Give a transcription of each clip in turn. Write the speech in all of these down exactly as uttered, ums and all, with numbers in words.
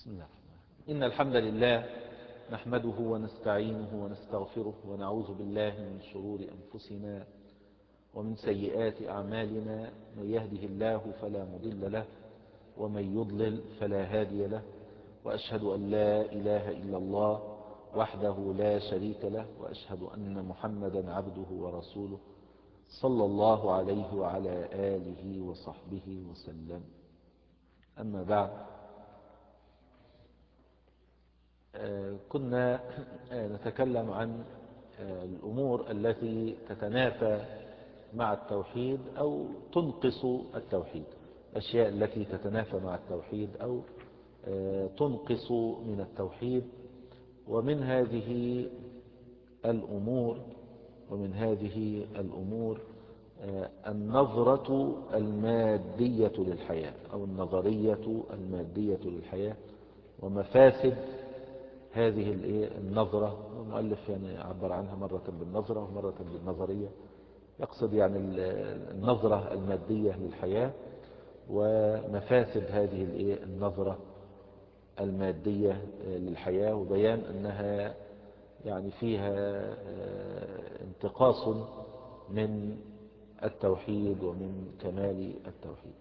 بسم الله الرحمن الرحيم. إن الحمد لله نحمده ونستعينه ونستغفره ونعوذ بالله من شرور أنفسنا ومن سيئات أعمالنا. من يهده الله فلا مضل له ومن يضلل فلا هادي له، وأشهد أن لا إله إلا الله وحده لا شريك له، وأشهد أن محمدا عبده ورسوله صلى الله عليه وعلى آله وصحبه وسلم. أما بعد، كنا نتكلم عن الأمور التي تتنافى مع التوحيد أو تنقص التوحيد، الأشياء التي تتنافى مع التوحيد أو تنقص من التوحيد. ومن هذه الأمور ومن هذه الأمور النظرة المادية للحياة أو النظرية المادية للحياة ومفاسد هذه النظرة. المؤلف يعني عبر عنها مرة بالنظرة ومرة بالنظرية، يقصد يعني النظرة المادية للحياة ومفاسد هذه النظرة المادية للحياة، وبيان أنها يعني فيها انتقاص من التوحيد ومن كمال التوحيد.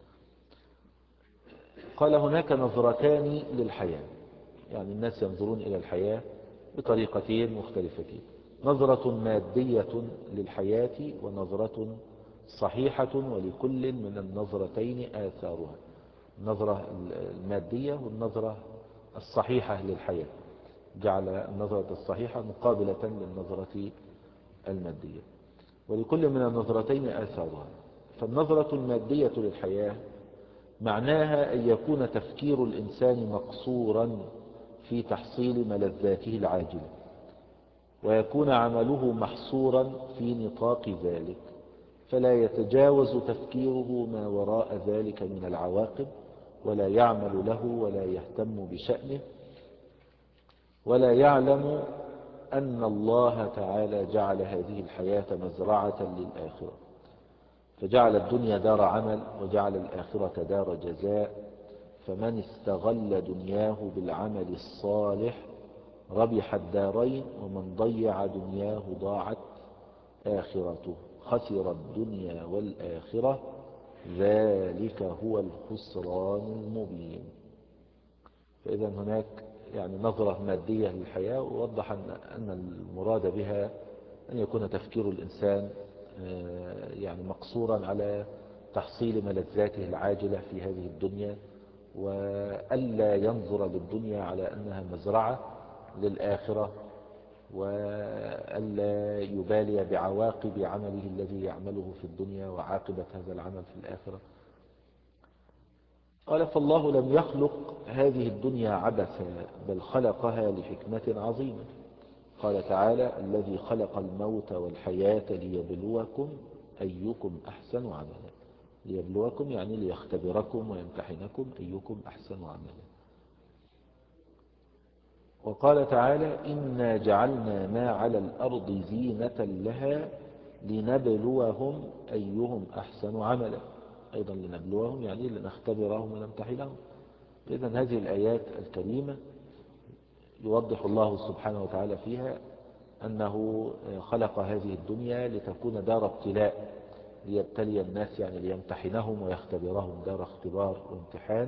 قال هناك نظرتان للحياة، يعني الناس ينظرون إلى الحياة بطريقتين مختلفتين: نظرة مادية للحياة ونظرة صحيحة، ولكل من النظرتين آثارها، النظرة المادية والنظرة الصحيحة للحياة، جعل النظرة الصحيحة مقابلة للنظرة المادية، ولكل من النظرتين آثارها. فالنظرة المادية للحياة معناها أن يكون تفكير الإنسان مقصورا في تحصيل ملذاته العاجلة، ويكون عمله محصورا في نطاق ذلك، فلا يتجاوز تفكيره ما وراء ذلك من العواقب، ولا يعمل له ولا يهتم بشأنه، ولا يعلم أن الله تعالى جعل هذه الحياة مزرعة للآخرة، فجعل الدنيا دار عمل وجعل الآخرة دار جزاء، فمن استغل دنياه بالعمل الصالح ربح الدارين، ومن ضيع دنياه ضاعت آخرته، خسر الدنيا والآخرة، ذلك هو الخسران المبين. فإذا هناك يعني نظرة مادية للحياة، ووضح أن المراد بها أن يكون تفكير الإنسان يعني مقصورا على تحصيل ملذاته العاجلة في هذه الدنيا، وألا ينظر للدنيا على أنها مزرعة للآخرة، وألا يبالي بعواقب عمله الذي يعمله في الدنيا وعاقبة هذا العمل في الآخرة. قال: فالله لم يخلق هذه الدنيا عبثا، بل خلقها لحكمة عظيمة. قال تعالى: الذي خلق الموت والحياة ليبلوكم أيكم أحسن عملا. ليبلوكم يعني ليختبركم ويمتحنكم أيكم أحسن عملا. وقال تعالى: إنا جعلنا ما على الأرض زينة لها لنبلوهم أيهم أحسن عملا. أيضا لنبلوهم يعني لنختبرهم ونمتحنهم. إذن هذه الآيات الكريمة يوضح الله سبحانه وتعالى فيها أنه خلق هذه الدنيا لتكون دار ابتلاء، ليبتلي الناس يعني ليمتحنهم ويختبرهم، دار اختبار وامتحان،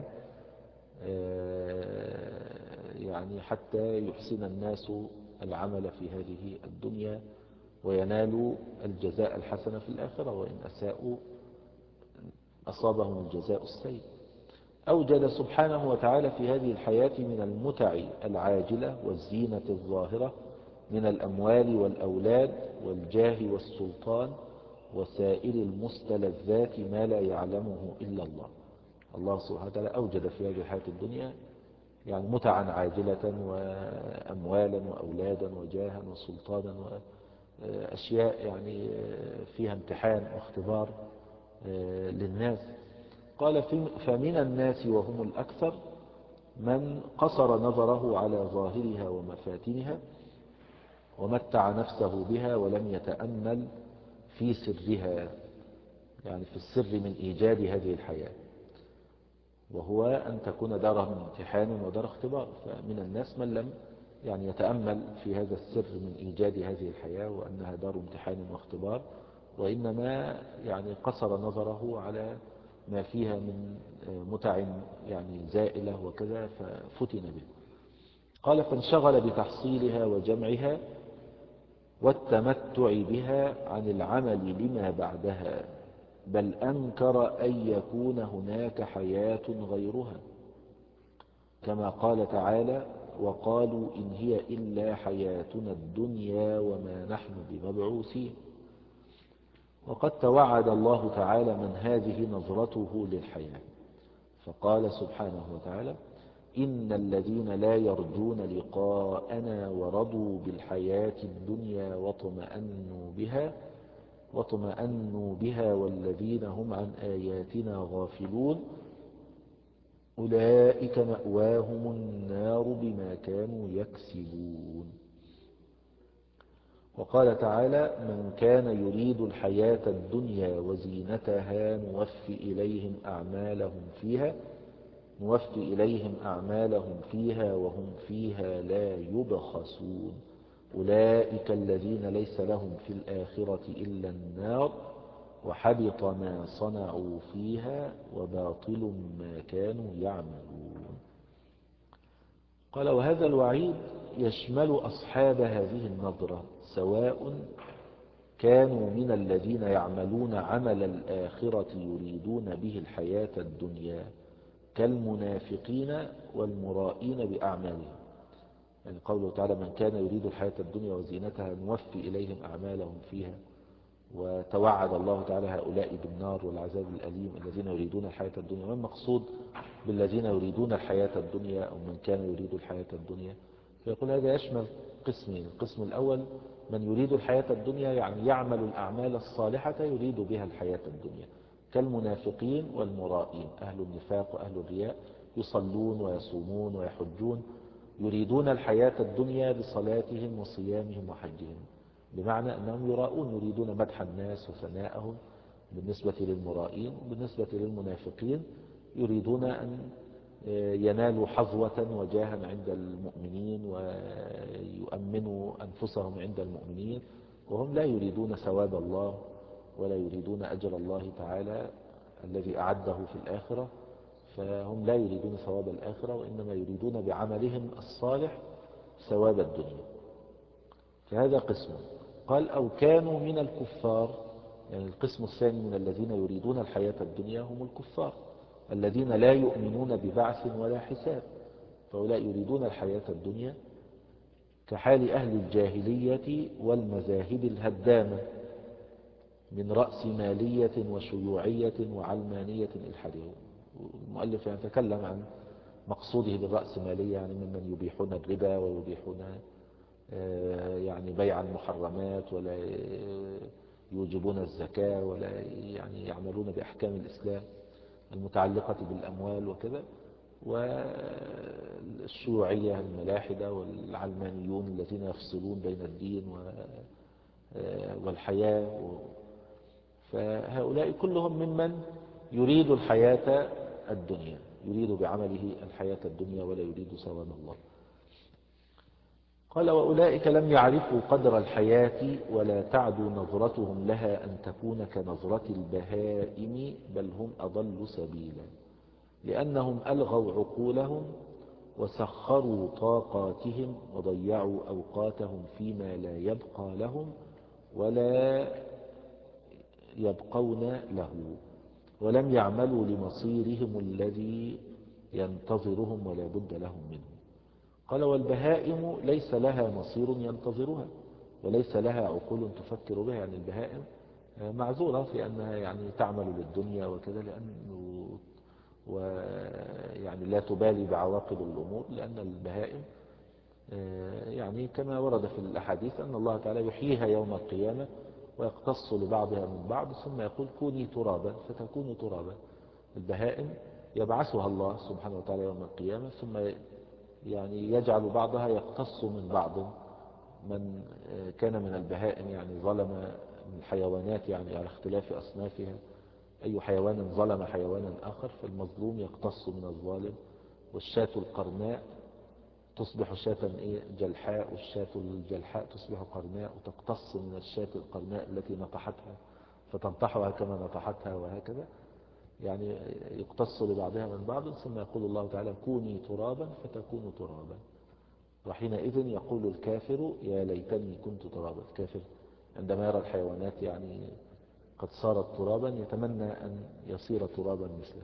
يعني حتى يحسن الناس العمل في هذه الدنيا وينالوا الجزاء الحسن في الآخرة، وإن أساءوا أصابهم الجزاء السيء. أوجد سبحانه وتعالى في هذه الحياة من المتع العاجلة والزينة الظاهرة، من الأموال والأولاد والجاه والسلطان وسائر المستلذات ما لا يعلمه إلا الله. الله سبحانه وتعالى أوجد في هذه الحياة الدنيا يعني متعا عاجلة وأموالا وأولادا وجاها وسلطانا وأشياء يعني فيها امتحان واختبار للناس. قال: فمن الناس وهم الأكثر من قصر نظره على ظاهرها ومفاتنها ومتع نفسه بها ولم يتأمل في سرها، يعني في السر من إيجاد هذه الحياة، وهو أن تكون دار امتحان ودار اختبار. فمن الناس من لم يعني يتأمل في هذا السر من إيجاد هذه الحياة وأنها دار امتحان واختبار، وإنما يعني قصر نظره على ما فيها من متع يعني زائلة وكذا ففتن به. قال فانشغل بتحصيلها وجمعها والتمتع بها عن العمل لما بعدها، بل أنكر أن يكون هناك حياة غيرها، كما قال تعالى وقالوا إن هي إلا حياتنا الدنيا وما نحن بمبعوثين. وقد توعد الله تعالى من هذه نظرته للحياة، فقال سبحانه وتعالى إن الذين لا يرجون لقاءنا ورضوا بالحياة الدنيا واطمأنوا بها واطمأنوا بها والذين هم عن آياتنا غافلون أولئك مأواهم النار بما كانوا يكسبون. وقال تعالى من كان يريد الحياة الدنيا وزينتها نوفي إليهم أعمالهم فيها نوفي إليهم أعمالهم فيها وهم فيها لا يبخسون أولئك الذين ليس لهم في الآخرة إلا النار وحبط ما صنعوا فيها وباطل ما كانوا يعملون. قال وهذا الوعيد يشمل أصحاب هذه النظرة سواء كانوا من الذين يعملون عمل الآخرة يريدون به الحياة الدنيا كالمنافقين والمرائين بأعمالهم، يعني قوله تعالى من كان يريد الحياة الدنيا وزينتها نوفي إليهم أعمالهم فيها، وتوعد الله تعالى هؤلاء بالنار والعذاب الأليم الذين يريدون الحياة الدنيا. ما المقصود بالذين يريدون الحياة الدنيا أو من كان يريد الحياة الدنيا؟ فيقول هذا يشمل قسمين. القسم الأول من يريد الحياة الدنيا يعني يعمل الأعمال الصالحة يريد بها الحياة الدنيا كالمنافقين والمرائين، أهل النفاق وأهل الرياء يصلون ويصومون ويحجون يريدون الحياة الدنيا بصلاتهم وصيامهم وحجهم، بمعنى أنهم يراؤون يريدون مدح الناس وثناءهم بالنسبة للمرائين، وبالنسبة للمنافقين يريدون أن ينالوا حظوة وجاها عند المؤمنين ويؤمنوا أنفسهم عند المؤمنين، وهم لا يريدون ثواب الله ولا يريدون أجر الله تعالى الذي أعده في الآخرة، فهم لا يريدون ثواب الآخرة وإنما يريدون بعملهم الصالح ثواب الدنيا. فهذا قسم. قال أو كانوا من الكفار، يعني القسم الثاني من الذين يريدون الحياة الدنيا هم الكفار الذين لا يؤمنون ببعث ولا حساب، فهؤلاء يريدون الحياة الدنيا كحال أهل الجاهلية والمذاهب الهدامة من رأس مالية وشيوعية وعلمانية إلحادية. المؤلف يعني تكلم عن مقصوده بالرأس مالية، يعني ممن يبيحون الربا ويبيحون يعني بيع المحرمات ولا يوجبون الزكاة ولا يعني يعملون بأحكام الإسلام المتعلقة بالأموال وكذا، والشيوعية الملاحدة والعلمانيون الذين يفصلون بين الدين والحياة. فهؤلاء كلهم ممن يريد الحياة الدنيا، يريد بعمله الحياة الدنيا ولا يريد ثواب الله. قال وأولئك لم يعرفوا قدر الحياة ولا تعدو نظرتهم لها أن تكون كنظرة البهائم بل هم أضل سبيلا، لأنهم ألغوا عقولهم وسخروا طاقاتهم وضيعوا أوقاتهم فيما لا يبقى لهم ولا يبقون له، ولم يعملوا لمصيرهم الذي ينتظرهم ولا بد لهم منه. قال والبهائم ليس لها مصير ينتظرها وليس لها عقول تفكر بها، يعني البهائم معذورة في أنها يعني تعمل للدنيا وكذا لأنه ويعني لا تبالي بعواقب الأمور، لأن البهائم يعني كما ورد في الأحاديث أن الله تعالى يحييها يوم القيامة ويقتص لبعضها من بعض ثم يقول كوني ترابا فتكون ترابا. البهائم يبعثها الله سبحانه وتعالى يوم القيامة ثم يعني يجعل بعضها يقتص من بعض، من كان من البهائم يعني ظلم الحيوانات يعني على اختلاف أصنافها أي حيوان ظلم حيوانا آخر فالمظلوم يقتص من الظالم، والشاة القرناء تصبح شاة إيه جلحاء، والشاة الجلحاء تصبح قرناء وتقتص من الشاة القرناء التي نطحتها فتنطحها كما نطحتها، وهكذا يعني يقتص لبعضها من بعض. ثم يقول الله تعالى كوني ترابا فتكون ترابا، وحينئذ يقول الكافر يا ليتني كنت ترابا. الكافر عندما يرى الحيوانات يعني قد صارت ترابا يتمنى أن يصير ترابا مثله.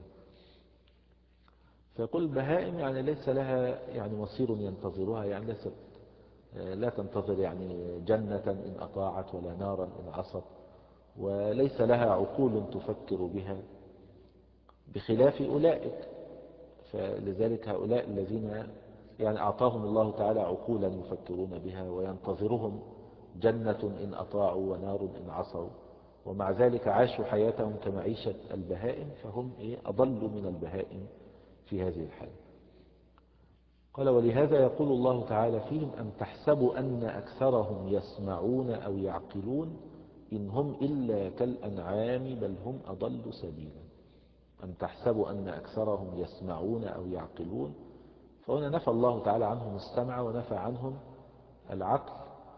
فيقول البهائم يعني ليس لها يعني مصير ينتظرها، يعني ليست لا تنتظر يعني جنة إن أطاعت ولا نارا إن عصت، وليس لها عقول تفكر بها بخلاف أولئك. فلذلك هؤلاء الذين يعني أعطاهم الله تعالى عقولا يفكرون بها وينتظرهم جنة إن أطاعوا ونار إن عصوا، ومع ذلك عاشوا حياتهم كمعيشة البهائم، فهم إيه أضل من البهائم في هذه الحالة. قال ولهذا يقول الله تعالى فيهم أم تحسبوا أن أكثرهم يسمعون أو يعقلون إن هم إلا كالأنعام بل هم أضل سبيلا. أم تحسبوا أن أكثرهم يسمعون أو يعقلون، فهنا نفى الله تعالى عنهم السمع ونفى عنهم العقل،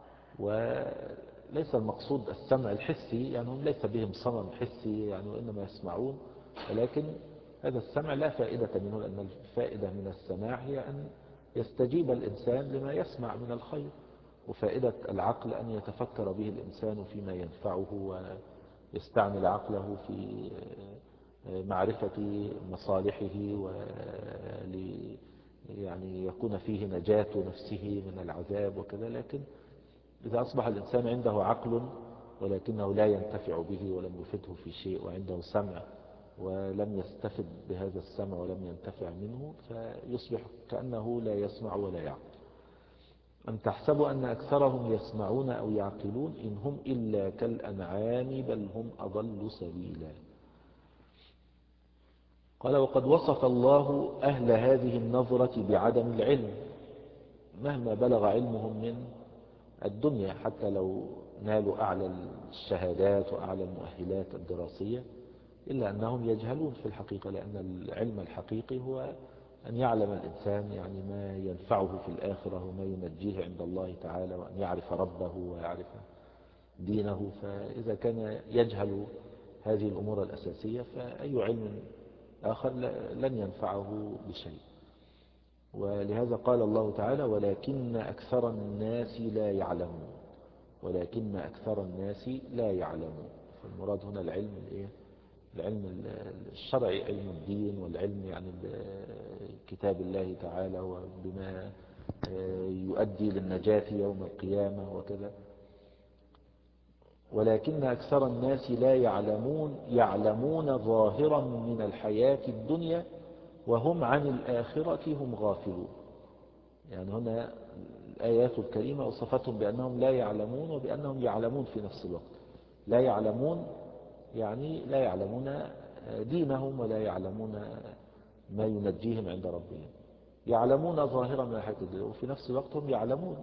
وليس المقصود السمع الحسي، يعني هم ليس بهم صمم حسي يعني وإنما يسمعون، ولكن هذا السمع لا فائدة منه، لأن الفائدة من السماع هي أن يستجيب الإنسان لما يسمع من الخير، وفائدة العقل أن يتفكر به الإنسان فيما ينفعه ويستعمل عقله في معرفة مصالحه ول يعني يكون فيه نجاة نفسه من العذاب وكذا. لكن إذا أصبح الإنسان عنده عقل ولكنه لا ينتفع به ولم يفده في شيء، وعنده سمع ولم يستفد بهذا السمع ولم ينتفع منه، فيصبح كأنه لا يسمع ولا يعقل. أم تحسبوا أن أكثرهم يسمعون أو يعقلون إن هم إلا كالأنعام بل هم أضل سبيلا. قال وقد وصف الله أهل هذه النظرة بعدم العلم مهما بلغ علمهم من الدنيا، حتى لو نالوا أعلى الشهادات وأعلى المؤهلات الدراسية، إلا أنهم يجهلون في الحقيقة، لأن العلم الحقيقي هو أن يعلم الإنسان يعني ما ينفعه في الآخرة وما ينجيه عند الله تعالى، وأن يعرف ربه ويعرف دينه. فإذا كان يجهل هذه الأمور الأساسية فأي علم آخر لن ينفعه بشيء. ولهذا قال الله تعالى ولكن أكثر الناس لا يعلمون، ولكن أكثر الناس لا يعلمون. فالمراد هنا العلم الإيه؟ العلم الشرعي، علم الدين، والعلم يعني بكتاب الله تعالى وبما يؤدي للنجاة يوم القيامة وكذا. ولكن أكثر الناس لا يعلمون يعلمون ظاهرا من الحياة الدنيا وهم عن الآخرة هم غافلون. يعني هنا الآيات الكريمة وصفتهم بأنهم لا يعلمون وبأنهم يعلمون في نفس الوقت. لا يعلمون يعني لا يعلمون دينهم ولا يعلمون ما ينجيهم عند ربهم، يعلمون ظاهرا من الحياة الدنيا وفي نفس الوقت هم يعلمون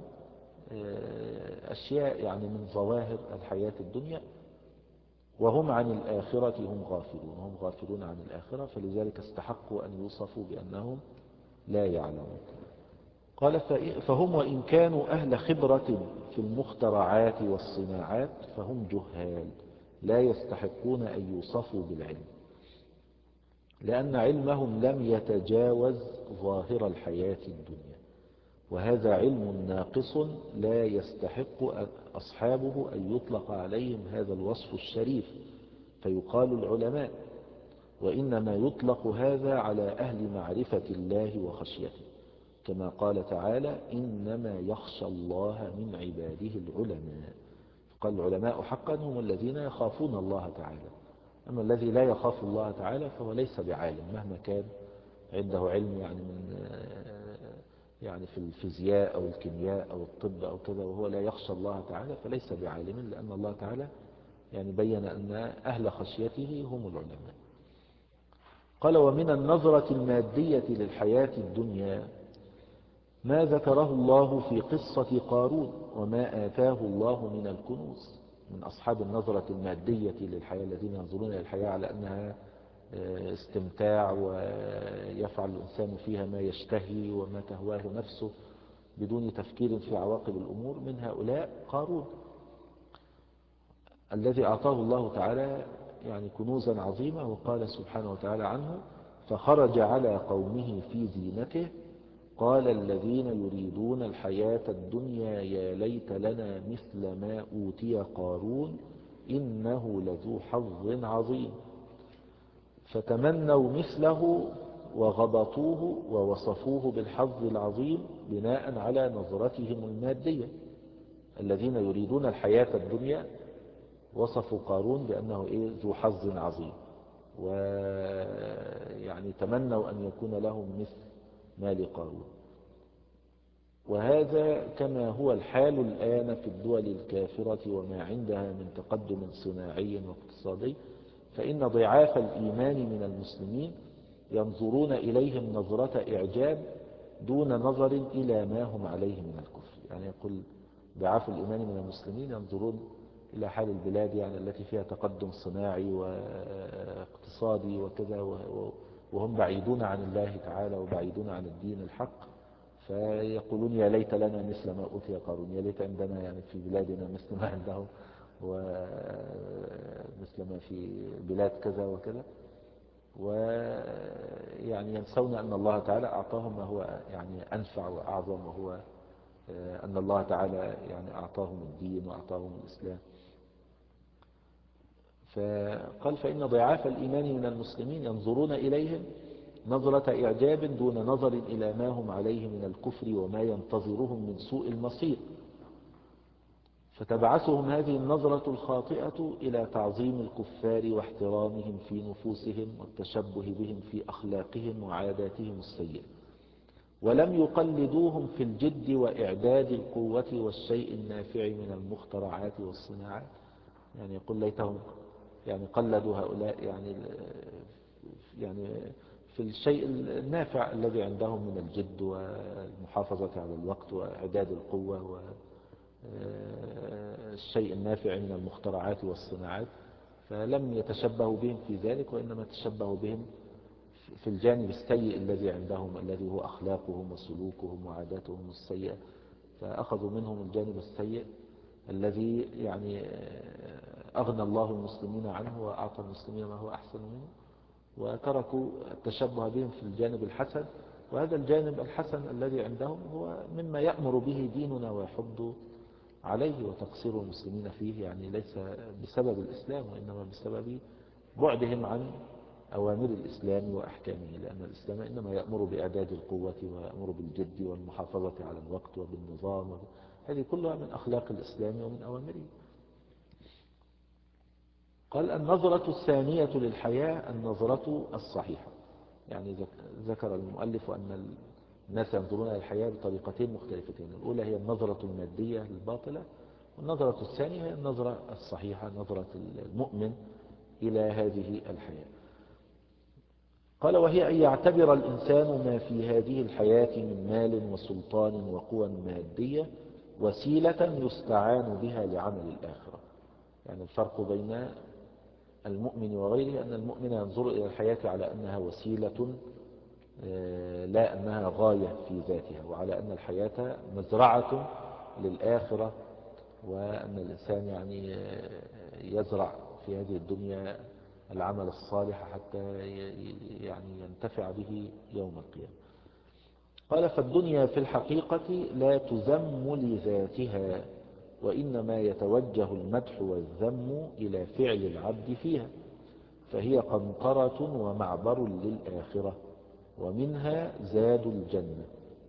أشياء يعني من ظواهر الحياة الدنيا، وهم عن الآخرة هم غافلون، هم غافلون عن الآخرة، فلذلك استحقوا أن يوصفوا بأنهم لا يعلمون. قال فهم وإن كانوا أهل خبرة في المخترعات والصناعات فهم جهال لا يستحقون أن يوصفوا بالعلم، لأن علمهم لم يتجاوز ظاهر الحياة الدنيا، وهذا علم ناقص لا يستحق أصحابه أن يطلق عليهم هذا الوصف الشريف فيقال العلماء، وإنما يطلق هذا على أهل معرفة الله وخشيته، كما قال تعالى إنما يخشى الله من عباده العلماء. قال العلماء حقا هم الذين يخافون الله تعالى، أما الذي لا يخاف الله تعالى فهو ليس بعالم مهما كان عنده علم يعني من يعني في الفيزياء أو الكيمياء أو الطب أو كذا، وهو لا يخشى الله تعالى فليس بعالم، لأن الله تعالى يعني بين أن أهل خشيته هم العلماء. قال ومن النظرة المادية للحياة الدنيا ما ذكره الله في قصة قارون وما آتاه الله من الكنوز. من أصحاب النظرة المادية للحياة، الذين ينظرون إلى الحياة على أنها استمتاع ويفعل الإنسان فيها ما يشتهي وما تهواه نفسه بدون تفكير في عواقب الأمور. من هؤلاء قارون الذي أعطاه الله تعالى يعني كنوزا عظيمة، وقال سبحانه وتعالى عنه: فخرج على قومه في زينته قال الذين يريدون الحياة الدنيا يا ليت لنا مثل ما أوتي قارون إنه لذو حظ عظيم. فتمنوا مثله وغبطوه ووصفوه بالحظ العظيم بناء على نظرتهم المادية. الذين يريدون الحياة الدنيا وصفوا قارون بأنه إيه ذو حظ عظيم، ويعني تمنوا أن يكون لهم مثل ما لقارون. وهذا كما هو الحال الآن في الدول الكافرة وما عندها من تقدم صناعي واقتصادي، فإن ضعاف الإيمان من المسلمين ينظرون إليهم نظرة إعجاب دون نظر إلى ما هم عليه من الكفر. يعني يقول ضعاف الإيمان من المسلمين ينظرون إلى حال البلاد يعني التي فيها تقدم صناعي واقتصادي وكذا، وهم بعيدون عن الله تعالى وبعيدون عن الدين الحق، فيقولون يا ليت لنا مثل ما أوتي قارون، يا ليت عندنا يعني في بلادنا مثل ما عندهم ومثل ما في بلاد كذا وكذا. ويعني ينسون أن الله تعالى أعطاهم ما هو يعني أنفع وأعظم، وهو أن الله تعالى يعني أعطاهم الدين وأعطاهم الإسلام. فقال فإن ضعاف الإيمان من المسلمين ينظرون إليهم نظرة إعجاب دون نظر إلى ما هم عليه من الكفر وما ينتظرهم من سوء المصير، فتبعثهم هذه النظرة الخاطئة إلى تعظيم الكفار واحترامهم في نفوسهم والتشبه بهم في أخلاقهم وعاداتهم السيئة، ولم يقلدوهم في الجد وإعداد القوة والشيء النافع من المخترعات والصناعات. يعني يقول ليتهم يعني قلدوا هؤلاء يعني يعني في الشيء النافع الذي عندهم من الجد والمحافظة على الوقت وإعداد القوة والشيء النافع من المخترعات والصناعات، فلم يتشبهوا بهم في ذلك، وإنما تشبهوا بهم في الجانب السيء الذي عندهم الذي هو أخلاقهم وسلوكهم وعاداتهم السيئة، فأخذوا منهم الجانب السيء الذي يعني أغنى الله المسلمين عنه وأعطى المسلمين ما هو أحسن منه، وتركوا التشبه بهم في الجانب الحسن. وهذا الجانب الحسن الذي عندهم هو مما يأمر به ديننا ويحض عليه، وتقصير المسلمين فيه يعني ليس بسبب الإسلام، وإنما بسبب بعدهم عن أوامر الإسلام وأحكامه، لأن الإسلام إنما يأمر بإعداد القوة ويأمر بالجد والمحافظة على الوقت وبالنظام، هذه كلها من أخلاق الإسلام ومن أوامره. قال النظرة الثانية للحياة النظرة الصحيحة. يعني ذكر المؤلف أن الناس ينظرون إلى الحياة بطريقتين مختلفتين، الأولى هي النظرة المادية الباطلة، والنظرة الثانية هي النظرة الصحيحة، نظرة المؤمن إلى هذه الحياة. قال وهي أن يعتبر الإنسان ما في هذه الحياة من مال وسلطان وقوى مادية وسيلة يستعان بها لعمل الآخرة. يعني الفرق بين المؤمن وغيره أن المؤمن ينظر إلى الحياة على أنها وسيلة لا أنها غاية في ذاتها، وعلى أن الحياة مزرعة للآخرة، وأن الإنسان يعني يزرع في هذه الدنيا العمل الصالح حتى يعني ينتفع به يوم القيامة. قال فالدنيا في الحقيقة لا تذم لذاتها، وإنما يتوجه المدح والذم إلى فعل العبد فيها، فهي قنطرة ومعبر للآخرة، ومنها زاد الجنة،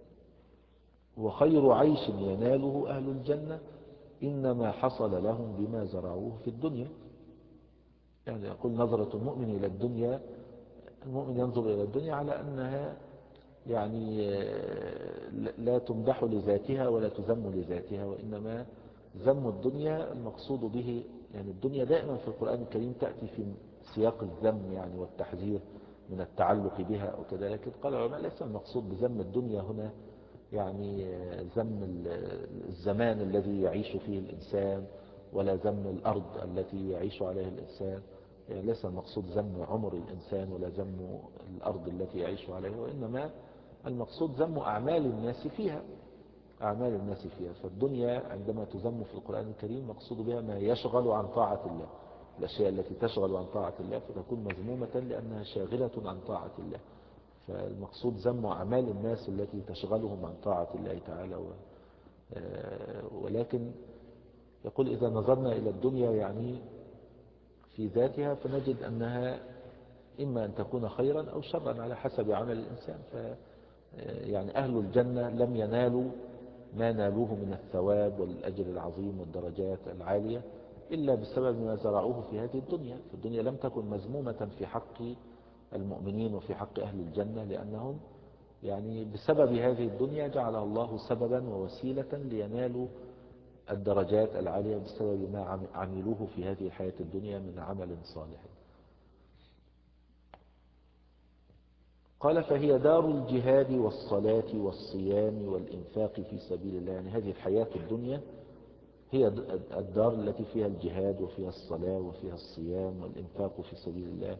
وخير عيش يناله أهل الجنة إنما حصل لهم بما زرعوه في الدنيا. يعني يقول نظرة المؤمن إلى الدنيا، المؤمن ينظر إلى الدنيا على أنها يعني لا تمدح لذاتها ولا تذم لذاتها، وإنما ذم الدنيا المقصود به يعني الدنيا دائما في القرآن الكريم تأتي في سياق الذم يعني والتحذير من التعلق بها أو كذا، لكن قال العلماء ليس المقصود بذم الدنيا هنا يعني ذم الزمان الذي يعيش فيه الإنسان ولا ذم الأرض التي يعيش عليها الإنسان. يعني ليس المقصود ذم عمر الإنسان ولا ذم الأرض التي يعيش عليها، وإنما المقصود ذم أعمال الناس فيها، أعمال الناس فيها. فالدنيا عندما تذم في القرآن الكريم مقصود بها ما يشغل عن طاعة الله، الأشياء التي تشغل عن طاعة الله فتكون مذمومة لأنها شاغلة عن طاعة الله. فالمقصود ذم أعمال الناس التي تشغلهم عن طاعة الله تعالى. ولكن يقول إذا نظرنا إلى الدنيا يعني في ذاتها فنجد أنها إما أن تكون خيرا أو شرا على حسب عمل الإنسان. ف يعني أهل الجنة لم ينالوا ما نالوه من الثواب والأجر العظيم والدرجات العالية إلا بسبب ما زرعوه في هذه الدنيا. فالدنيا لم تكن مذمومة في حق المؤمنين وفي حق أهل الجنة، لأنهم يعني بسبب هذه الدنيا جعلها الله سببا ووسيلة لينالوا الدرجات العالية بسبب ما عملوه في هذه الحياة الدنيا من عمل صالح. قال فهي دار الجهاد والصلاة والصيام والإنفاق في سبيل الله. يعني هذه الحياة الدنيا هي الدار التي فيها الجهاد وفيها الصلاة وفيها الصيام والإنفاق في سبيل الله،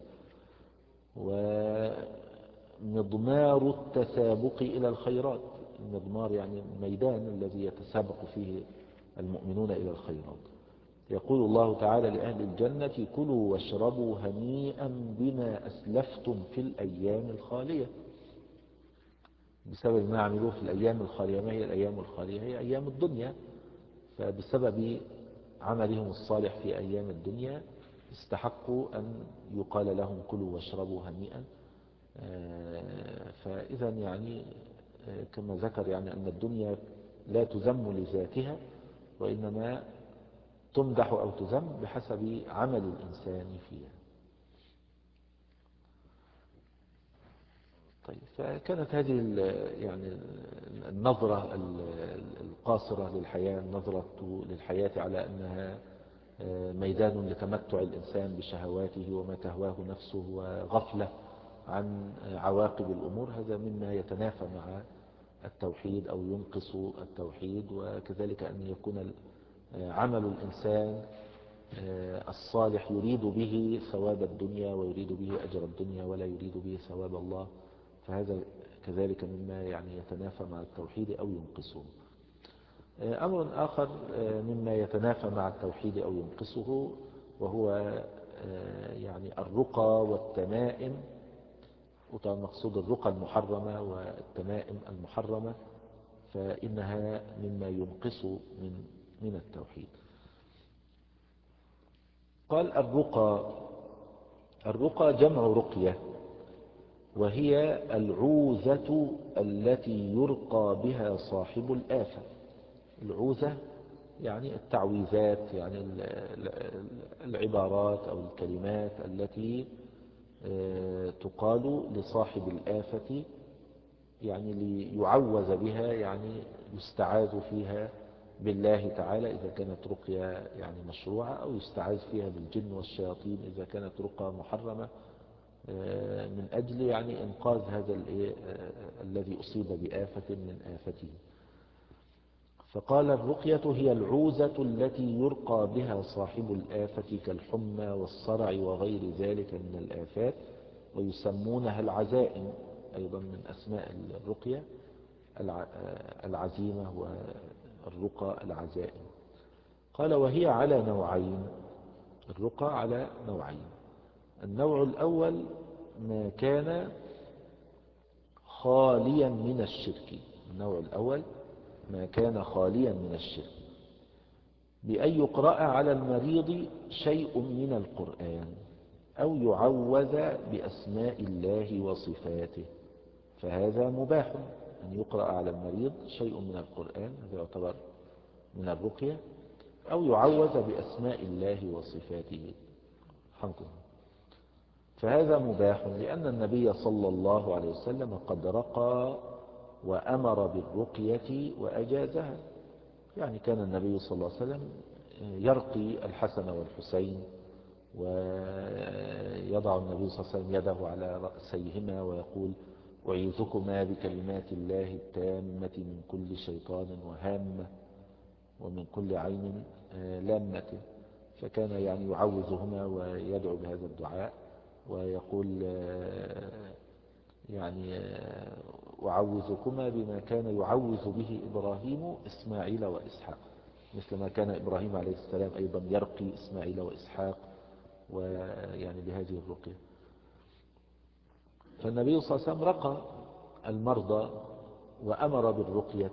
ومضمار التسابق إلى الخيرات. المضمار يعني الميدان الذي يتسابق فيه المؤمنون إلى الخيرات. يقول الله تعالى لأهل الجنة كلوا واشربوا هنيئا بما أسلفتم في الأيام الخالية، بسبب ما عملوه في الأيام الخالية. ما هي الأيام الخالية؟ هي أيام الدنيا. فبسبب عملهم الصالح في أيام الدنيا استحقوا أن يقال لهم كلوا واشربوا هنيئا. فإذا يعني كما ذكر يعني أن الدنيا لا تذم لذاتها، وإنما تمدح أو تذم بحسب عمل الإنسان فيها. طيب، فكانت هذه يعني النظرة القاصرة للحياة، النظرة للحياة على أنها ميدان لتمتع الإنسان بشهواته وما تهواه نفسه وغفلة عن عواقب الأمور، هذا مما يتنافى مع التوحيد أو ينقص التوحيد. وكذلك أن يكون عمل الإنسان الصالح يريد به ثواب الدنيا ويريد به أجر الدنيا ولا يريد به ثواب الله، فهذا كذلك مما يعني يتنافى مع التوحيد أو ينقصه. أمر آخر مما يتنافى مع التوحيد أو ينقصه وهو يعني الرقى والتمائم، ومقصود الرقى المحرمة والتمائم المحرمة، فإنها مما ينقص من من التوحيد. قال الرقى، الرقى جمع رقية، وهي العوذة التي يرقى بها صاحب الآفة. العوذة يعني التعويذات، يعني العبارات أو الكلمات التي تقال لصاحب الآفة، يعني ليعوذ بها، يعني يستعاذ فيها بالله تعالى إذا كانت رقية يعني مشروعة، أو يستعاذ فيها بالجن والشياطين إذا كانت رقى محرمة، من أجل يعني إنقاذ هذا الذي أصيب بآفة من آفته. فقال الرقية هي العوذة التي يرقى بها صاحب الآفة كالحمى والصرع وغير ذلك من الآفات، ويسمونها العزائم، أيضا من أسماء الرقية العزيمة والرقى العزائم. قال وهي على نوعين، الرقى على نوعين. النوع الأول ما كان خاليا من الشرك، النوع الأول ما كان خاليا من الشرك، بأن يقرأ على المريض شيء من القرآن أو يعوذ بأسماء الله وصفاته، فهذا مباح أن يقرأ على المريض شيء من القرآن، هذا يعتبر من الرقية، أو يعوذ بأسماء الله وصفاته، فهذا مباح، لأن النبي صلى الله عليه وسلم قد رقى وأمر بالرقية وأجازها. يعني كان النبي صلى الله عليه وسلم يرقي الحسن والحسين، ويضع النبي صلى الله عليه وسلم يده على رأسيهما ويقول أعيذكما بكلمات الله التامة من كل شيطان وهامة، ومن كل عين لامة. فكان يعني يعوذهما ويدعو بهذا الدعاء ويقول يعني أعوذكما بما كان يعوذ به إبراهيم إسماعيل وإسحاق، مثل ما كان إبراهيم عليه السلام أيضا يرقي إسماعيل وإسحاق ويعني بهذه الرقية. فالنبي صلى الله عليه وسلم رقى المرضى وأمر بالرقية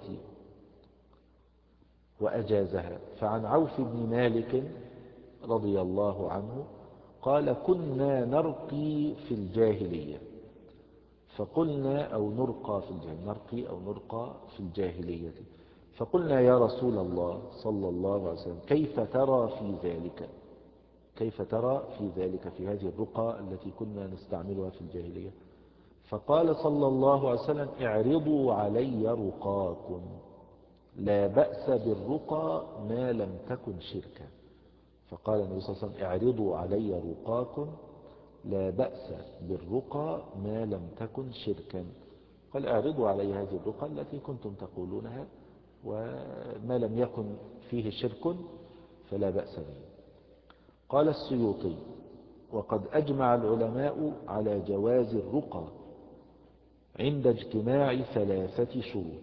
وأجازها. فعن عوف بن مالك رضي الله عنه قال كنا نرقي في الجاهلية فقلنا أو نرقى في الجاهلية نرقي أو نرقى في الجاهلية فقلنا يا رسول الله صلى الله عليه وسلم كيف ترى في ذلك كيف ترى في ذلك في هذه الرقى التي كنا نستعملها في الجاهلية؟ فقال صلى الله عليه وسلم اعرضوا علي رقاكم لا بأس بالرقى ما لم تكن شركا. فقال النبي صلى الله عليه وسلم اعرضوا علي رقاكم لا بأس بالرقى ما لم تكن شركا. قال اعرضوا علي هذه الرقى التي كنتم تقولونها وما لم يكن فيه شرك فلا بأس به. قال السيوطي وقد أجمع العلماء على جواز الرقى عند اجتماع ثلاثة شروط.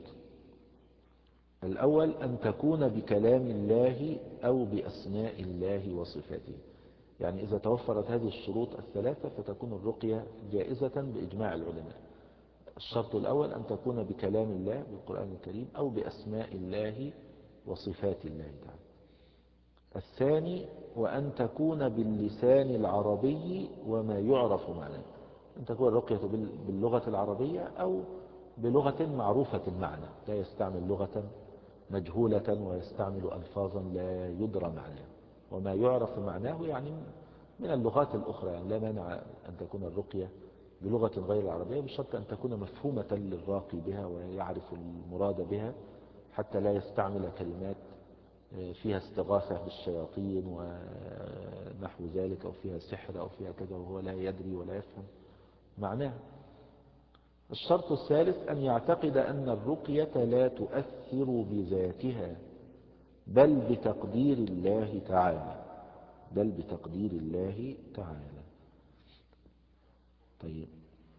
الأول أن تكون بكلام الله أو بأسماء الله وصفاته، يعني إذا توفرت هذه الشروط الثلاثة فتكون الرقية جائزة بإجماع العلماء. الشرط الأول أن تكون بكلام الله بالقرآن الكريم أو بأسماء الله وصفات الله تعالى. الثاني وأن تكون باللسان العربي وما يعرف معناه، أن تكون الرقية باللغة العربية أو بلغة معروفة المعنى، لا يستعمل لغة مجهولة ويستعمل ألفاظا لا يدرى معناه. وما يعرف معناه يعني من اللغات الأخرى، يعني لا مانع أن تكون الرقية بلغة غير العربية بشرط أن تكون مفهومة للراقي بها ويعرف المراد بها، حتى لا يستعمل كلمات فيها استغاثة بالشياطين ونحو ذلك أو فيها سحر أو فيها كذا وهو لا يدري ولا يفهم معناه. الشرط الثالث أن يعتقد أن الرقية لا تؤثر بذاتها بل بتقدير الله تعالى بل بتقدير الله تعالى. طيب،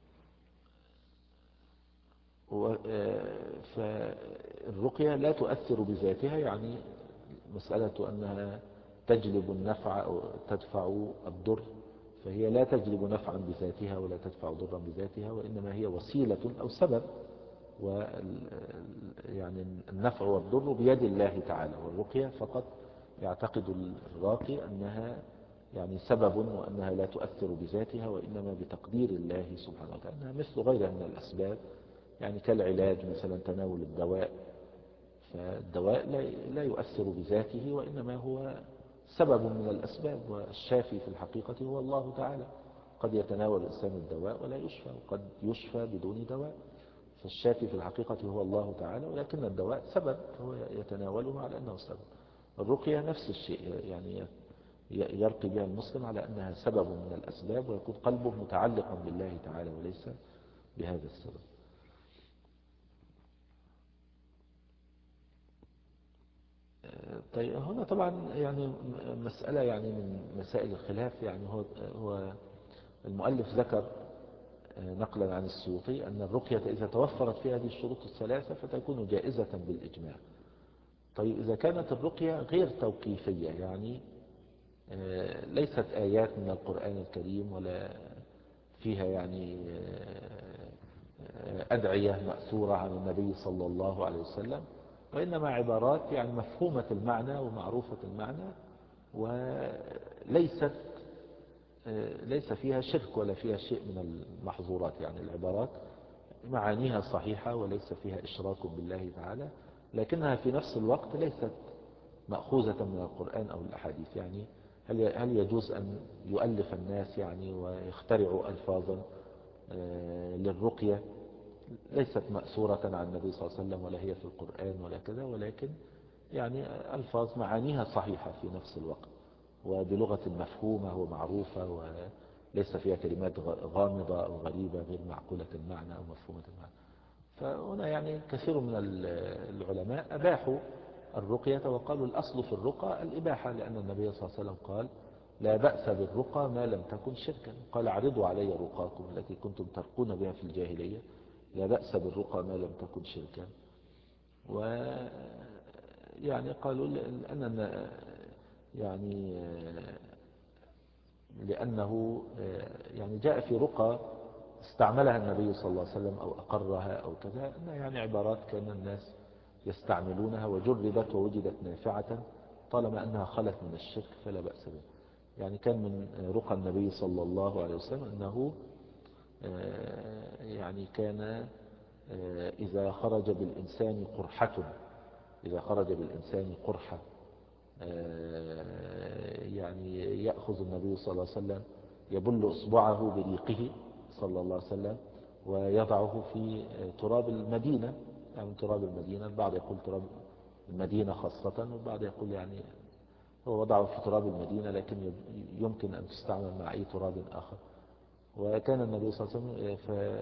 فالرقية لا تؤثر بذاتها يعني مسألة أنها تجلب النفع أو تدفع الضر، فهي لا تجلب نفعا بذاتها ولا تدفع ضرا بذاتها، وإنما هي وسيلة أو سبب، و يعني النفع والضر بيد الله تعالى. والرقية فقط يعتقد الراقي أنها يعني سبب وأنها لا تؤثر بذاتها وإنما بتقدير الله سبحانه وتعالى، أنها مثل غيرها من الأسباب، يعني كالعلاج مثلا تناول الدواء، فالدواء لا يؤثر بذاته وإنما هو سبب من الأسباب، والشافي في الحقيقة هو الله تعالى. قد يتناول الإنسان الدواء ولا يشفى، وقد يشفى بدون دواء، فالشافي في الحقيقة هو الله تعالى، ولكن الدواء سبب هو يتناوله على أنه سبب. الرقية نفس الشيء، يعني يرقي بها المسلم على أنها سبب من الأسباب ويكون قلبه متعلقا بالله تعالى وليس بهذا السبب. طيب، هنا طبعا يعني مسألة يعني من مسائل الخلاف، يعني هو هو المؤلف ذكر نقلا عن السيوطي أن الرقية إذا توفرت فيها هذه الشروط الثلاثة فتكون جائزة بالإجماع. طيب، إذا كانت الرقية غير توقيفية، يعني ليست آيات من القرآن الكريم ولا فيها يعني أدعية مأثورة عن النبي صلى الله عليه وسلم، وإنما عبارات يعني مفهومة المعنى ومعروفة المعنى وليست ليس فيها شرك ولا فيها شيء من المحظورات، يعني العبارات معانيها صحيحة وليس فيها إشراك بالله تعالى، لكنها في نفس الوقت ليست مأخوذة من القرآن أو الأحاديث. يعني هل هل يجوز أن يؤلف الناس يعني ويخترعوا ألفاظا للرقية ليست مأثورة عن النبي صلى الله عليه وسلم ولا هي في القرآن ولا كذا، ولكن يعني ألفاظ معانيها صحيحة في نفس الوقت وبلغة مفهومة ومعروفة وليس فيها كلمات غامضة أو غريبة غير معقولة المعنى أو مفهومة المعنى. فهنا يعني كثير من العلماء أباحوا الرقية، وقالوا الأصل في الرقى الإباحة، لأن النبي صلى الله عليه وسلم قال لا بأس بالرقى ما لم تكن شركا، قال اعرضوا علي رقاكم التي كنتم ترقون بها في الجاهلية، لا بأس بالرقى ما لم تكن شركا. و يعني قالوا لأن يعني لأنه يعني جاء في رقى استعملها النبي صلى الله عليه وسلم أو أقرها أو كذا، أنها يعني عبارات كان الناس يستعملونها وجربت ووجدت نافعة طالما أنها خلت من الشرك فلا بأس بها. يعني كان من رقى النبي صلى الله عليه وسلم أنه يعني كان إذا خرج بالإنسان قرحة إذا خرج بالإنسان قرحة يعني يأخذ النبي صلى الله عليه وسلم يبل إصبعه بريقه صلى الله عليه وسلم ويضعه في تراب المدينة، يعني تراب المدينة، البعض يقول تراب المدينة خاصة، والبعض يقول يعني هو وضعه في تراب المدينة لكن يمكن أن تستعمل مع أي تراب آخر. وكان النبي صلى الله عليه وسلم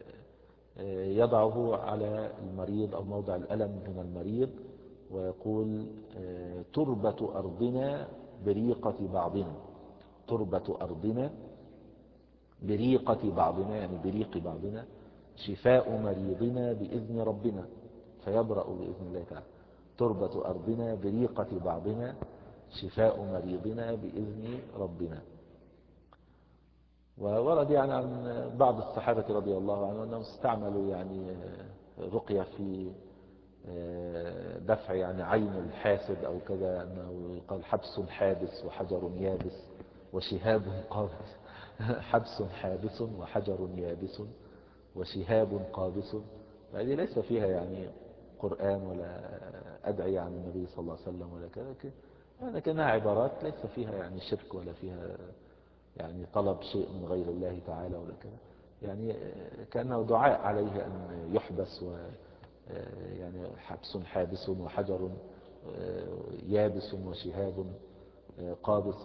يضعه على المريض أو موضع الألم من المريض ويقول تربة أرضنا بريقة بعضنا، تربة أرضنا بريقة بعضنا يعني بريق بعضنا، شفاء مريضنا بإذن ربنا فيبرأ بإذن الله تعالى. تربة أرضنا بريقة بعضنا شفاء مريضنا بإذن ربنا. وورد يعني عن بعض الصحابة رضي الله عنهم أنهم استعملوا يعني رقية في دفع يعني عين الحاسد أو كذا، أنه قال حبس حابس وحجر يابس وشهاب قابس حبس حابس وحجر يابس وشهاب قابس. فهذه ليس فيها يعني قرآن ولا أدعي عن النبي صلى الله عليه وسلم ولا كذا، لكنها عبارات ليس فيها يعني شرك ولا فيها يعني طلب شيء من غير الله تعالى ولا كذا، يعني كأنه دعاء عليه أن يحبس، و يعني حبس حابس وحجر يابس وشهاب قابس.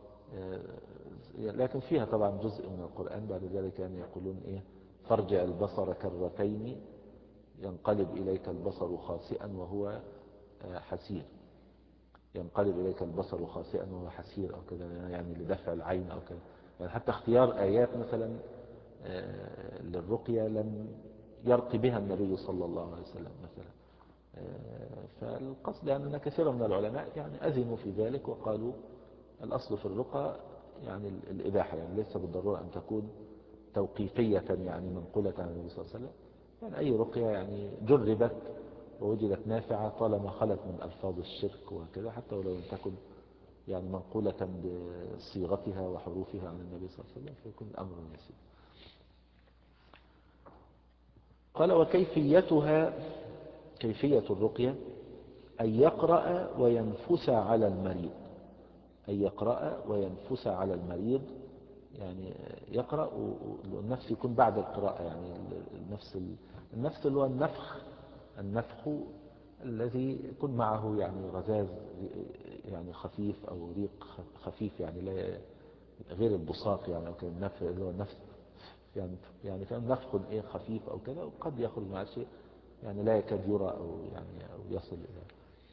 لكن فيها طبعا جزء من القرآن بعد ذلك يعني يقولون إيه فارجع البصر كرتين ينقلب إليك البصر خاسئا وهو حسير، ينقلب إليك البصر خاسئا وهو حسير أو كذا، يعني لدفع العين أو كذا. يعني حتى اختيار آيات مثلا للرقية لم يرقي بها النبي صلى الله عليه وسلم مثلا. فالقصد يعني أن كثير من العلماء يعني أذنوا في ذلك وقالوا الأصل في الرقى يعني الإباحة، يعني ليس بالضرورة أن تكون توقيفية يعني منقولة عن النبي صلى الله عليه وسلم، يعني أي رقية يعني جربت ووجدت نافعة طالما خلت من ألفاظ الشرك وكذا، حتى ولو لم تكن يعني منقولة بصيغتها وحروفها عن النبي صلى الله عليه وسلم فيكون الأمر يسير. قال وكيفيتها كيفية الرقية أن يقرأ وينفس على المريض، أن يقرأ وينفس على المريض، يعني يقرأ والنفس يكون بعد القراءة، يعني النفس النفس اللي هو النفخ النفخ الذي يكون معه يعني رذاذ يعني خفيف أو ريق خفيف، يعني لا غير البصاق يعني أو النفخ اللي هو النفس يعني يعني كان نفخ إيه خفيف أو كذا، وقد يخرج مع شيء يعني لا يكاد يرى أو يعني أو يصل إلى،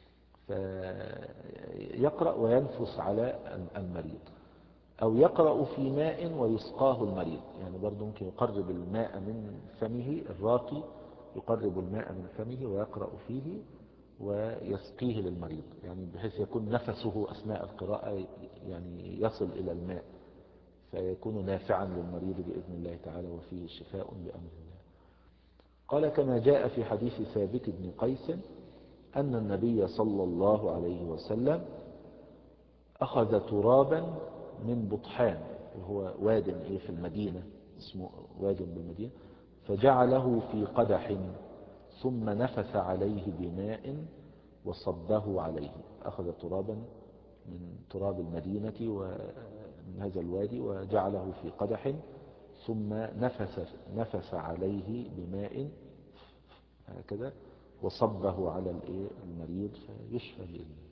فيقرأ وينفس على المريض. أو يقرأ في ماء ويسقاه المريض، يعني برضو ممكن يقرب الماء من فمه، الراقي يقرب الماء من فمه ويقرأ فيه ويسقيه للمريض، يعني بحيث يكون نفسه أثناء القراءة يعني يصل إلى الماء فيكون نافعا للمريض بإذن الله تعالى وفيه شفاء بأمر الله. قال كما جاء في حديث ثابت بن قيس أن النبي صلى الله عليه وسلم أخذ ترابا من بطحان، وهو واد إيه في المدينة اسمه واد بالمدينة، فجعله في قدح ثم نفث عليه بماء وصبه عليه. أخذ ترابا من تراب المدينة ومن هذا الوادي وجعله في قدح ثم نفث, نفث عليه بماء هكذا وصبه على المريض فيشفى بإذنه.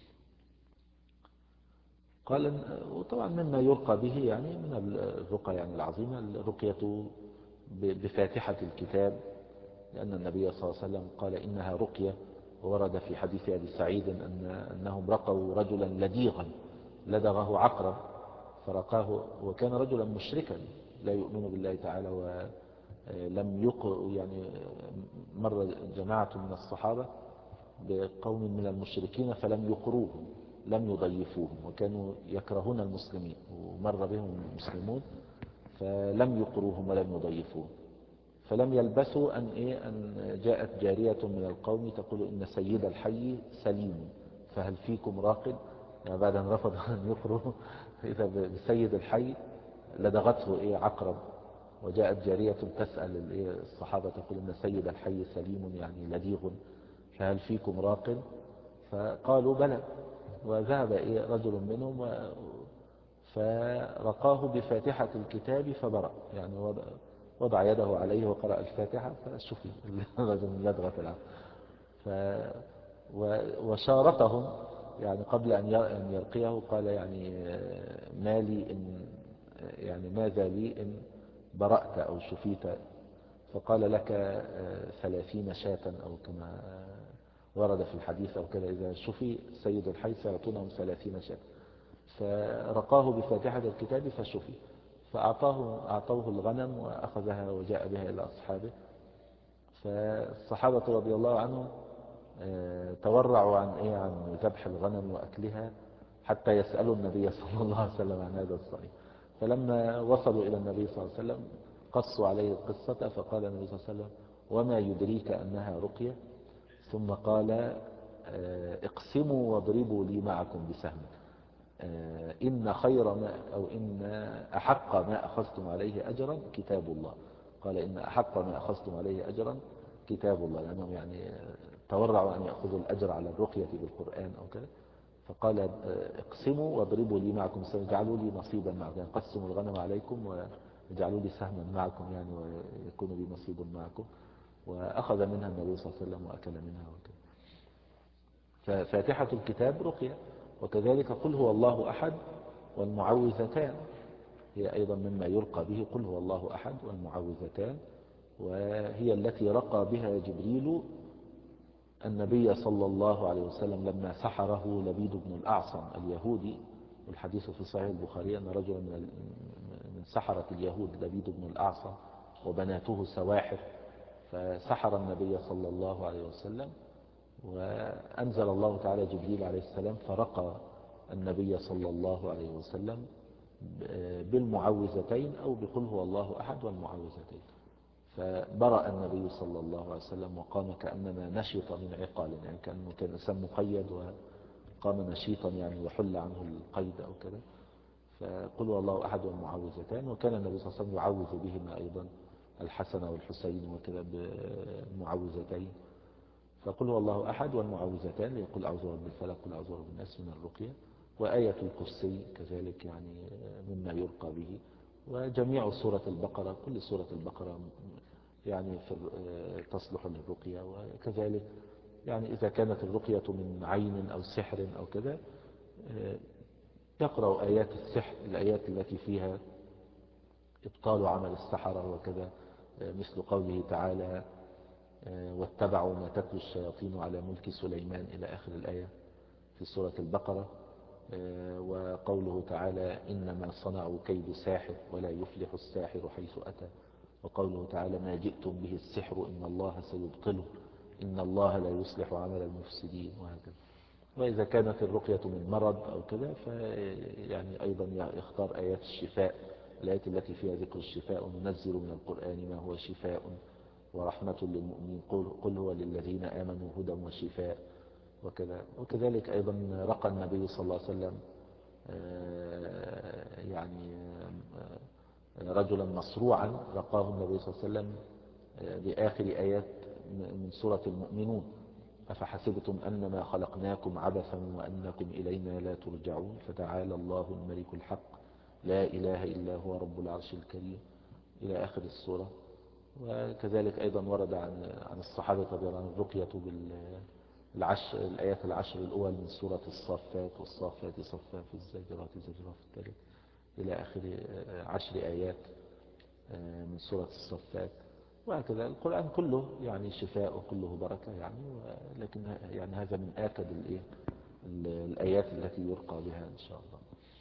قال وطبعا مما يرقى به يعني من الرقى يعني العظيمة الرقية بفاتحة الكتاب، لأن النبي صلى الله عليه وسلم قال إنها رقية ورد في حديث أبي سعيد أن أنهم رقوا رجلا لديغا لدغه عقرب فرقاه، وكان رجلا مشركا لا يؤمن بالله تعالى، ولم يق يعني مر جماعة من الصحابة بقوم من المشركين فلم يقروهم، لم يضيفوهم، وكانوا يكرهون المسلمين، ومر بهم المسلمون فلم يقروهم ولم يضيفوهم. فلم يلبثوا أن, إيه أن جاءت جارية من القوم تقول إن سيد الحي سليم فهل فيكم راقد، يعني بعد أن رفضوا أن يقروا إذا بسيد الحي لدغته إيه عقرب، وجاءت جارية تسأل الصحابة تقول إن سيد الحي سليم يعني لديغ فهل فيكم راقد، فقالوا بلى، وذهب إيه رجل منهم فرقاه بفاتحة الكتاب فبرأ، يعني وضع يده عليه وقرأ الفاتحة فشفي الرجل من لدغة العقرب. ف وشارتهم يعني قبل أن يرقيه قال يعني ما لي إن يعني ماذا لي إن برأت أو شفيت، فقال لك ثلاثين شاة أو كما ورد في الحديث أو كذا، إذا شفي سيد الحي سيعطونهم ثلاثين شاة، فرقاه بفاتحة الكتاب فشفي، فأعطاه أعطوه الغنم وأخذها وجاء بها إلى أصحابه. فالصحابة رضي الله عنهم تورعوا عن إيه عن ذبح الغنم وأكلها حتى يسألوا النبي صلى الله عليه وسلم عن هذا الصحيح. فلما وصلوا إلى النبي صلى الله عليه وسلم قصوا عليه القصة، فقال النبي صلى الله عليه وسلم وما يدريك أنها رقية، ثم قال اقسموا واضربوا لي معكم بسهم، إن خير ما أو إن أحق ما أخذتم عليه أجرا كتاب الله. قال إن أحق ما أخذتم عليه أجرا كتاب الله، لأنهم يعني تورعوا أن يأخذوا الأجر على الرقية بالقرآن أو كذا. فقال اقسموا واضربوا لي معكم سهم، اجعلوا لي نصيبا معكم، يعني قسموا الغنم عليكم واجعلوا لي سهما معكم يعني ويكون لي نصيب معكم. وأخذ منها النبي صلى الله عليه وسلم وأكل منها وكذا. ففاتحة الكتاب رقية، وكذلك قل هو الله أحد والمعوذتان هي أيضا مما يرقى به، قل هو الله أحد والمعوذتان، وهي التي رقى بها جبريل النبي صلى الله عليه وسلم لما سحره لبيد بن الأعصم اليهودي. والحديث في صحيح البخاري أن رجلا من سحرة اليهود لبيد بن الأعصم وبناته سواحر، فسحر النبي صلى الله عليه وسلم، وأنزل الله تعالى جبريل عليه السلام فرقى النبي صلى الله عليه وسلم بالمعوذتين أو بقل هو الله أحد والمعوذتين، فبرأ النبي صلى الله عليه وسلم وقام كأنما نشط من عقال، يعني كأنه كان إنسان مقيد وقام نشيطا يعني وحل عنه القيد أو كذا. فقل هو الله أحد والمعوذتان، وكان النبي صلى الله عليه وسلم يعوذ بهما أيضا الحسن والحسين وكذا بالمعوذتين. فقل هو الله أحد والمعوذتان يقول أعوذ برب الفلق قل أعوذ برب الناس من الرقية، وآية الكرسي كذلك يعني مما يرقى به، وجميع سورة البقرة، كل سورة البقرة يعني في تصلح للرقية. وكذلك يعني إذا كانت الرقية من عين أو سحر أو كذا يقرأ آيات السحر، الآيات التي فيها إبطال عمل السحرة وكذا، مثل قوله تعالى واتبعوا ما تتلو الشياطين على ملك سليمان إلى آخر الآية في سورة البقرة. وقوله تعالى إنما صنعوا كيد ساحر ولا يفلح الساحر حيث أتى. وقوله تعالى ما جئتم به السحر إن الله سيبطله إن الله لا يصلح عمل المفسدين، وهكذا. وإذا كانت الرقية من مرض أو كذا فيعني أيضا يختار آيات الشفاء، الآيات التي فيها ذكر الشفاء وننزل من القرآن ما هو شفاء ورحمة للمؤمنين قل هو للذين آمنوا هدى وشفاء وكذا. وكذلك أيضا رقى النبي صلى الله عليه وسلم يعني رجلا مصروعا، رقاه النبي صلى الله عليه وسلم بآخر آيات من سورة المؤمنون أفحسبتم أنما خلقناكم عبثا وأنكم إلينا لا ترجعون فتعالى الله الملك الحق لا إله إلا هو رب العرش الكريم إلى آخر السورة. وكذلك أيضا ورد عن عن الصحابة رضي الله عنهم الرقية بالعشر الآيات العشر الأول من سورة الصافات والصافات صفا في الزاجرات زجرا في التالت إلى آخر عشر آيات من سورة الصافات. وهكذا القرآن كله يعني شفاء وكله بركة يعني، لكن يعني هذا من آكد الإيه الآيات التي يرقى بها إن شاء الله.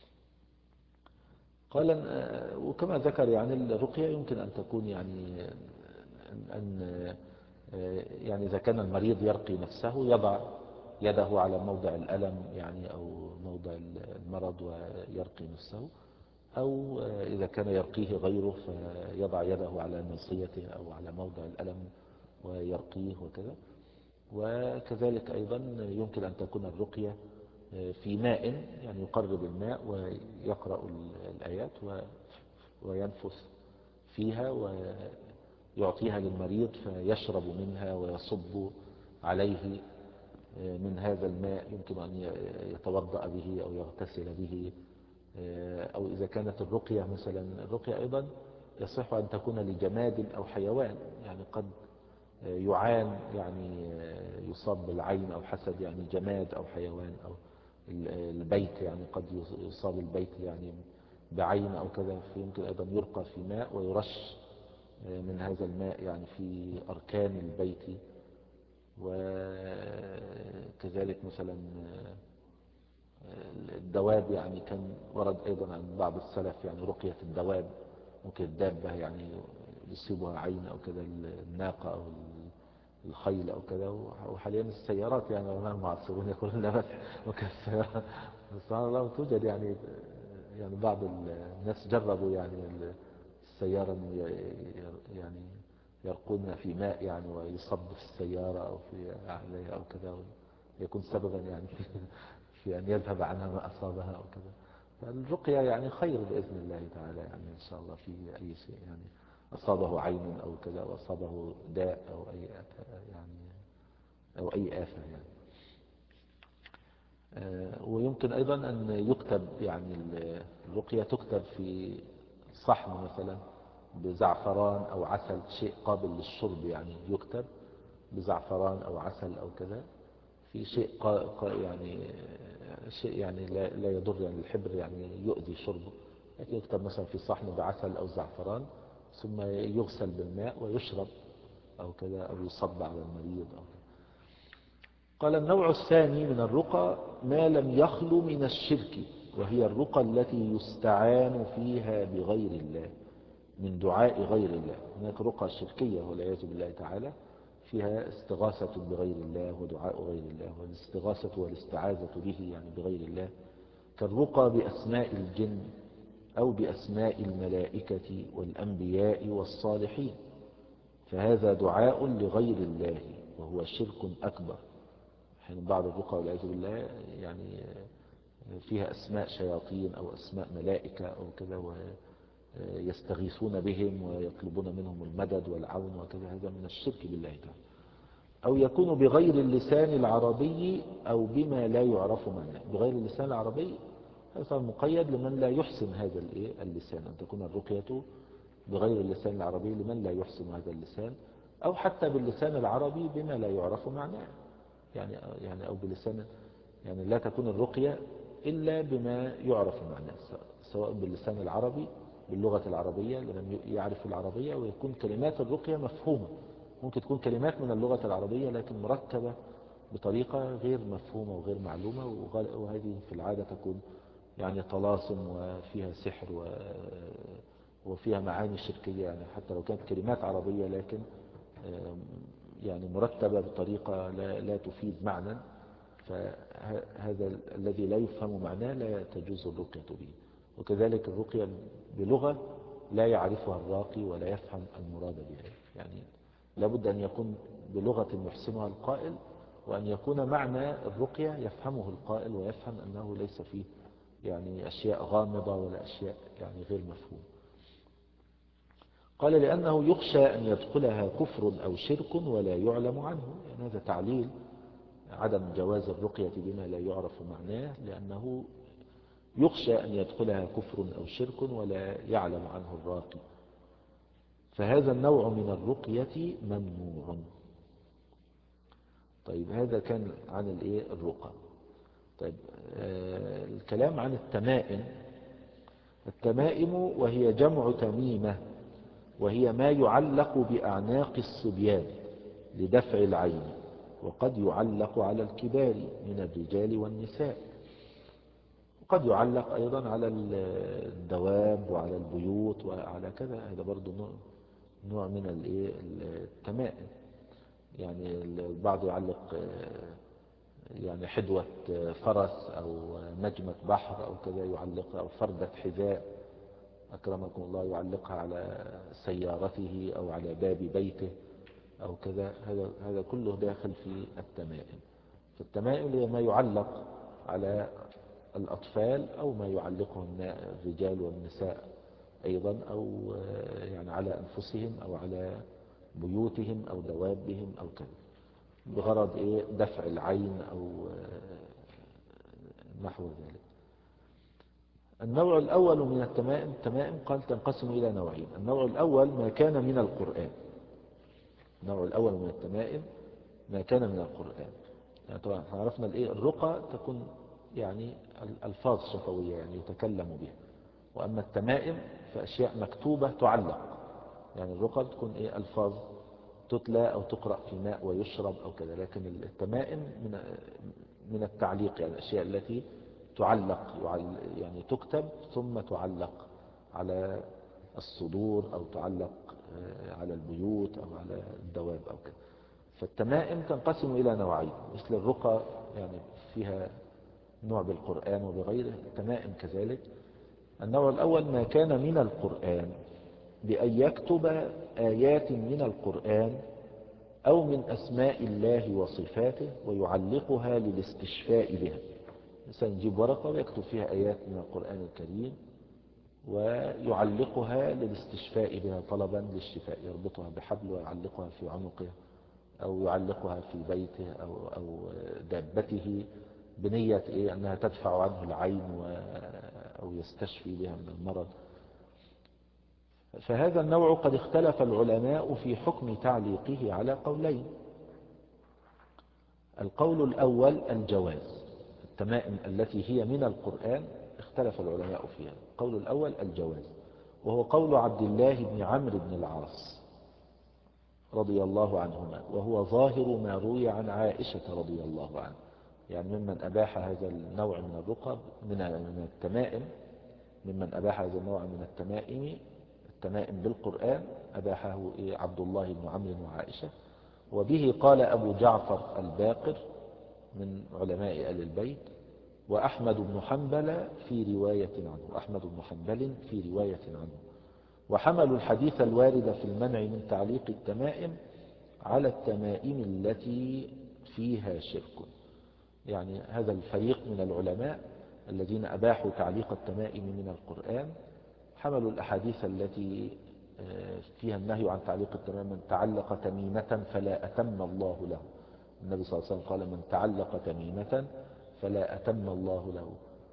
قال وكما ذكر يعني الرقية يمكن أن تكون يعني أن يعني إذا كان المريض يرقي نفسه يضع يده على موضع الألم يعني أو موضع المرض ويرقي نفسه، أو إذا كان يرقيه غيره فيضع يده على ناصيته أو على موضع الألم ويرقيه وكذا. وكذلك أيضا يمكن أن تكون الرقية في ماء يعني يقرب الماء ويقرأ الآيات وينفث فيها ويعطيها للمريض فيشرب منها ويصب عليه من هذا الماء، يمكن أن يتوضأ به أو يغتسل به. أو إذا كانت الرقية مثلا، الرقية أيضا يصح أن تكون لجماد أو حيوان، يعني قد يعان يعني يصاب بالعين أو حسد يعني جماد أو حيوان، أو البيت يعني قد يصاب البيت يعني بعين أو كذا، فيمكن أيضا يرقى في ماء ويرش من هذا الماء يعني في أركان البيت. وكذلك مثلا الدواب، يعني كان ورد أيضا عن بعض السلف يعني رقية الدواب، ممكن الدابة يعني يصيبها عين أو كذا، الناقة أو الخيل أو كذا. وحاليا السيارات يعني العلماء المعاصرون يقولون لا بس ممكن السيارة سبحان الله توجد يعني يعني بعض الناس جربوا يعني السيارة يعني يرقون في ماء يعني ويصب في السيارة أو في عليها أو كذا، يكون سببا يعني في, في أن يذهب عنها ما أصابها أو كذا. فالرقية يعني خير بإذن الله تعالى يعني إن شاء الله في أي شيء يعني أصابه عين أو كذا وأصابه داء أو أي يعني أو أي آفة يعني. ويمكن أيضا أن يكتب يعني الرقية تكتب في صحن مثلا بزعفران أو عسل، شيء قابل للشرب يعني يكتب بزعفران أو عسل أو كذا، في شيء قا قا يعني شيء يعني لا, لا يضر يعني الحبر يعني يؤذي شربه، لكن يكتب مثلا في صحن بعسل أو زعفران ثم يغسل بالماء ويشرب أو كذا أو يصب على المريض أو كذا. قال النوع الثاني من الرقى ما لم يخلو من الشرك، وهي الرقى التي يستعان فيها بغير الله من دعاء غير الله. هناك رقى شركية والعياذ بالله تعالى فيها استغاثة بغير الله ودعاء غير الله، والاستغاثة والاستعاذة به يعني بغير الله، كالرقى بأسماء الجن أو بأسماء الملائكة والأنبياء والصالحين، فهذا دعاء لغير الله وهو شرك أكبر. حين بعض الرقى والعياذ بالله يعني فيها أسماء شياطين أو أسماء ملائكة أو كذا ويستغيثون بهم ويطلبون منهم المدد والعون وكذا، هذا من الشرك بالله تعالى. أو يكون بغير اللسان العربي أو بما لا يعرف معناه. بغير اللسان العربي هذا مقيد لمن لا يحسن هذا اللسان، أن تكون الرقية بغير اللسان العربي لمن لا يحسن هذا اللسان، أو حتى باللسان العربي بما لا يعرف معناه يعني يعني أو بلسان يعني لا تكون الرقية إلا بما يعرف معناه، سواء باللسان العربي باللغة العربية لمن يعرف العربية، ويكون كلمات الرقية مفهومة. ممكن تكون كلمات من اللغة العربية لكن مركبة بطريقة غير مفهومة وغير معلومة، وهذه في العادة تكون يعني طلاسم وفيها سحر وفيها معاني شركية، يعني حتى لو كانت كلمات عربية لكن يعني مرتبة بطريقة لا, لا تفيد معنى، فهذا الذي لا يفهم معناه لا تجوز الرقية به. وكذلك الرقية بلغة لا يعرفها الراقي ولا يفهم المراد بها، يعني لابد أن يكون بلغة يحسنها القائل، وأن يكون معنى الرقية يفهمه القائل ويفهم أنه ليس فيه يعني أشياء غامضة ولا أشياء يعني غير مفهوم. قال لأنه يخشى أن يدخلها كفر أو شرك ولا يعلم عنه، يعني هذا تعليل عدم جواز الرقية بما لا يعرف معناه، لأنه يخشى أن يدخلها كفر أو شرك ولا يعلم عنه الراقي، فهذا النوع من الرقية ممنوع. طيب هذا كان عن الايه الرقى. طيب آه الكلام عن التمائم. التمائم وهي جمع تميمة، وهي ما يعلق بأعناق الصبيان لدفع العين، وقد يعلق على الكبار من الرجال والنساء، وقد يعلق أيضا على الدواب وعلى البيوت وعلى كذا. هذا برضو نوع نوع من التمائم. يعني البعض يعلق يعني حدوة فرس أو نجمة بحر أو كذا يعلقها، أو فردة حذاء أكرمكم الله يعلقها على سيارته أو على باب بيته أو كذا. هذا هذا كله داخل في التمائم. فالتمائم هي ما يعلق على الأطفال أو ما يعلقه الرجال والنساء أيضا، أو يعني على أنفسهم أو على بيوتهم أو دوابهم أو كذا، بغرض إيه؟ دفع العين أو نحو ذلك. النوع الأول من التمائم، التمائم قال تنقسم إلى نوعين. النوع الأول ما كان من القرآن. النوع الأول من التمائم ما كان من القرآن. يعني طبعا عرفنا الإيه؟ الرقى تكون يعني الألفاظ شفوية يعني يتكلم بها، وأما التمائم فأشياء مكتوبة تعلق. يعني الرقى تكون إيه؟ ألفاظ تتلى أو تقرأ في ماء ويشرب أو كذا. لكن التمائم من من التعليق، يعني الأشياء التي تعلق، يعني تكتب ثم تعلق على الصدور أو تعلق على البيوت أو على الدواب أو كذا. فالتمائم تنقسم إلى نوعين. مثل الرقى يعني فيها نوع بالقرآن وبغيره، التمائم كذلك. النوع الأول ما كان من القرآن، بأن يكتب آيات من القرآن أو من أسماء الله وصفاته ويعلقها للاستشفاء بها. مثلا يجيب ورقة ويكتب فيها آيات من القرآن الكريم ويعلقها للاستشفاء بها طلبا للشفاء، يربطها بحبل ويعلقها في عنقه أو يعلقها في بيته أو, أو دابته بنية إيه؟ أنها تدفع عنه العين أو يستشفي بها من المرض. فهذا النوع قد اختلف العلماء في حكم تعليقه على قولين. القول الأول الجواز. التمائم التي هي من القرآن اختلف العلماء فيها. القول الأول الجواز، وهو قول عبد الله بن عمرو بن العاص رضي الله عنهما، وهو ظاهر ما روي عن عائشة رضي الله عنها. يعني ممن أباح هذا النوع من الرقب من التمائم، ممن أباح هذا النوع من التمائم التمائم بالقرآن أباحه عبد الله بن عمرو وعائشة. وبه قال أبو جعفر الباقر من علماء آل البيت، وأحمد بن حنبل في رواية عنه أحمد بن حنبل في رواية عنه وحملوا الحديث الوارد في المنع من تعليق التمائم على التمائم التي فيها شرك. يعني هذا الفريق من العلماء الذين أباحوا تعليق التمائم من القرآن حملوا الأحاديث التي فيها النهي عن تعليق التمائم: من تعلق تميمة فلا أتم الله له. النبي صلى الله عليه وسلم قال: من تعلق تميمة فلا أتم الله له.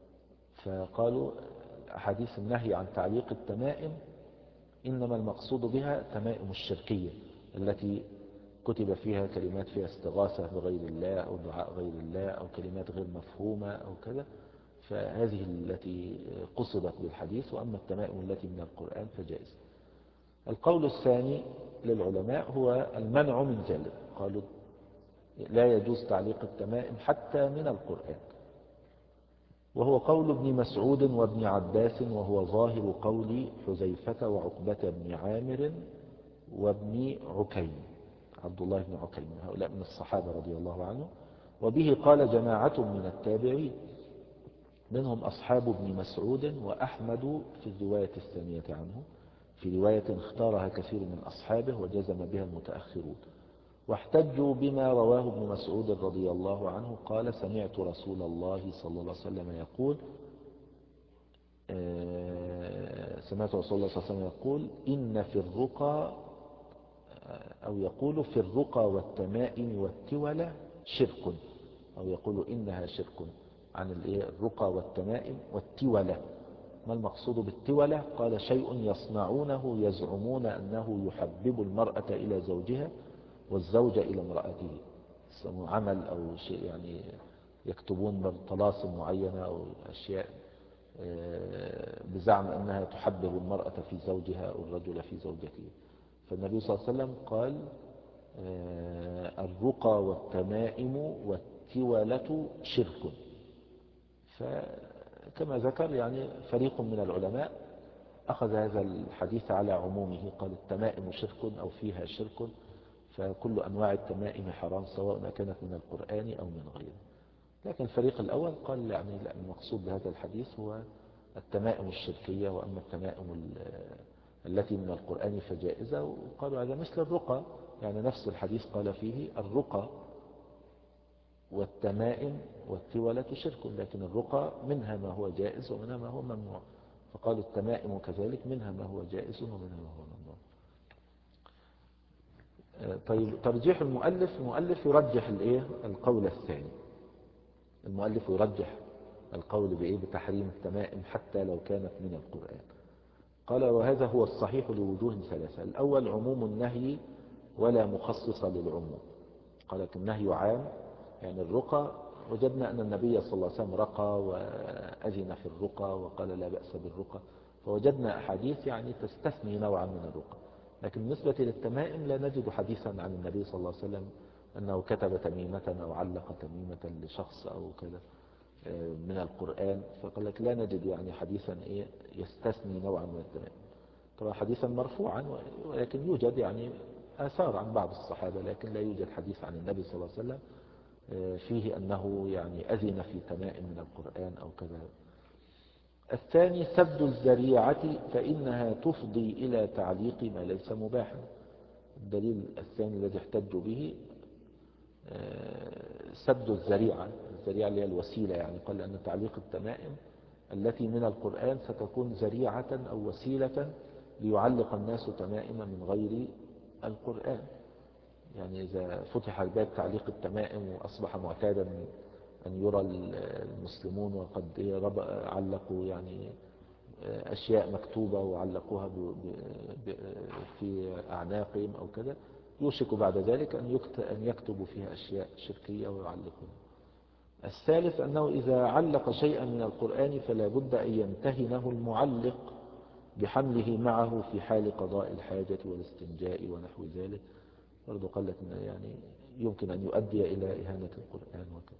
فقالوا أحاديث النهي عن تعليق التمائم إنما المقصود بها تمائم الشركية التي كتب فيها كلمات فيها استغاثة بغير الله أو دعاء غير الله أو كلمات غير مفهومة أو كذا، فهذه التي قصدت بالحديث. وأما التمائم التي من القرآن فجائز. القول الثاني للعلماء هو المنع من ذلك. قالوا لا يجوز تعليق التمائم حتى من القرآن، وهو قول ابن مسعود وابن عباس، وهو ظاهر قول حذيفة وعقبة بن عامر وابن عكيم عبد الله بن عكيم، هؤلاء من الصحابة رضي الله عنهم. وبه قال جماعة من التابعين منهم أصحاب ابن مسعود وأحمد في الرواية الثانية عنه، في رواية اختارها كثير من أصحابه وجزم بها المتأخرون. واحتجوا بما رواه ابن مسعود رضي الله عنه قال: سمعت رسول الله صلى الله عليه وسلم يقول سمعت رسول الله صلى الله عليه وسلم يقول إن في الرقى، أو يقول في الرقى والتمائم والتولى شرك، أو يقول إنها شرك عن الرقى والتمائم والتولى. ما المقصود بالتولى؟ قال: شيء يصنعونه يزعمون أنه يحبب المرأة إلى زوجها والزوج إلى امرأته، عمل أو شيء، يعني يكتبون طلاسم معينة أو أشياء بزعم أنها تحبب المرأة في زوجها أو الرجل في زوجته. فالنبي صلى الله عليه وسلم قال الرقى والتمائم والتولة شرك. فكما ذكر يعني فريق من العلماء أخذ هذا الحديث على عمومه، قال التمائم شرك أو فيها شرك، فكل أنواع التمائم حرام سواء كانت من القرآن أو من غيره. لكن الفريق الأول قال يعني لا، المقصود بهذا الحديث هو التمائم الشركية، وأما التمائم التي من القرآن فجائزة. وقالوا هذا مثل الرقى، يعني نفس الحديث قال فيه الرقى والتمائم والتولة شرك، لكن الرقى منها ما هو جائز ومنها ما هو ممنوع، فقالوا التمائم كذلك منها ما هو جائز ومنها ما هو ممنوع. طيب ترجيح المؤلف، المؤلف يرجح الايه القول الثاني، المؤلف يرجح القول بايه بتحريم التمائم حتى لو كانت من القرآن. قال وهذا هو الصحيح لوجوه ثلاثة. الأول عموم النهي ولا مخصص للعموم. قال النهي عام، يعني الرقى وجدنا أن النبي صلى الله عليه وسلم رقى وأذن في الرقى وقال لا بأس بالرقى، فوجدنا أحاديث يعني تستثني نوعا من الرقى. لكن بالنسبة للتمائم لا نجد حديثا عن النبي صلى الله عليه وسلم أنه كتب تميمة أو علق تميمة لشخص أو كذا من القرآن، فقال لك لا نجد يعني حديثا إيه يستثني نوعا من التمائم. طبعا حديثا مرفوعا، ولكن يوجد يعني آثار عن بعض الصحابة، لكن لا يوجد حديث عن النبي صلى الله عليه وسلم فيه أنه يعني أذن في تمائم من القرآن أو كذا. الثاني سد الذريعة، فإنها تفضي إلى تعليق ما ليس مباحا. الدليل الثاني الذي احتج به سد الذريعة، الذريعة اللي هي الوسيلة، يعني قال أن تعليق التمائم التي من القرآن ستكون ذريعة أو وسيلة ليعلق الناس تمائم من غير القرآن. يعني إذا فتح الباب تعليق التمائم وأصبح معتادا أن يرى المسلمون وقد علقوا يعني أشياء مكتوبة وعلقوها في أعناقهم أو كذا، يوشك بعد ذلك أن يكتبوا فيها أشياء شركية ويعلقونها. الثالث أنه إذا علق شيئا من القرآن فلا بد أن يمتهنه المعلق بحمله معه في حال قضاء الحاجة والاستنجاء ونحو ذلك. برضو قالت يعني يمكن أن يؤدي إلى إهانة القرآن وكذا.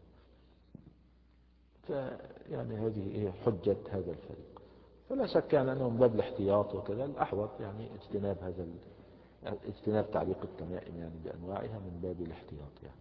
فيعني هذه حجة هذا الفريق. فلا شك يعني أنه من باب الاحتياط وكذا الأحوط يعني اجتناب هذا اجتناب تعليق التمائم يعني بأنواعها من باب الاحتياط يعني.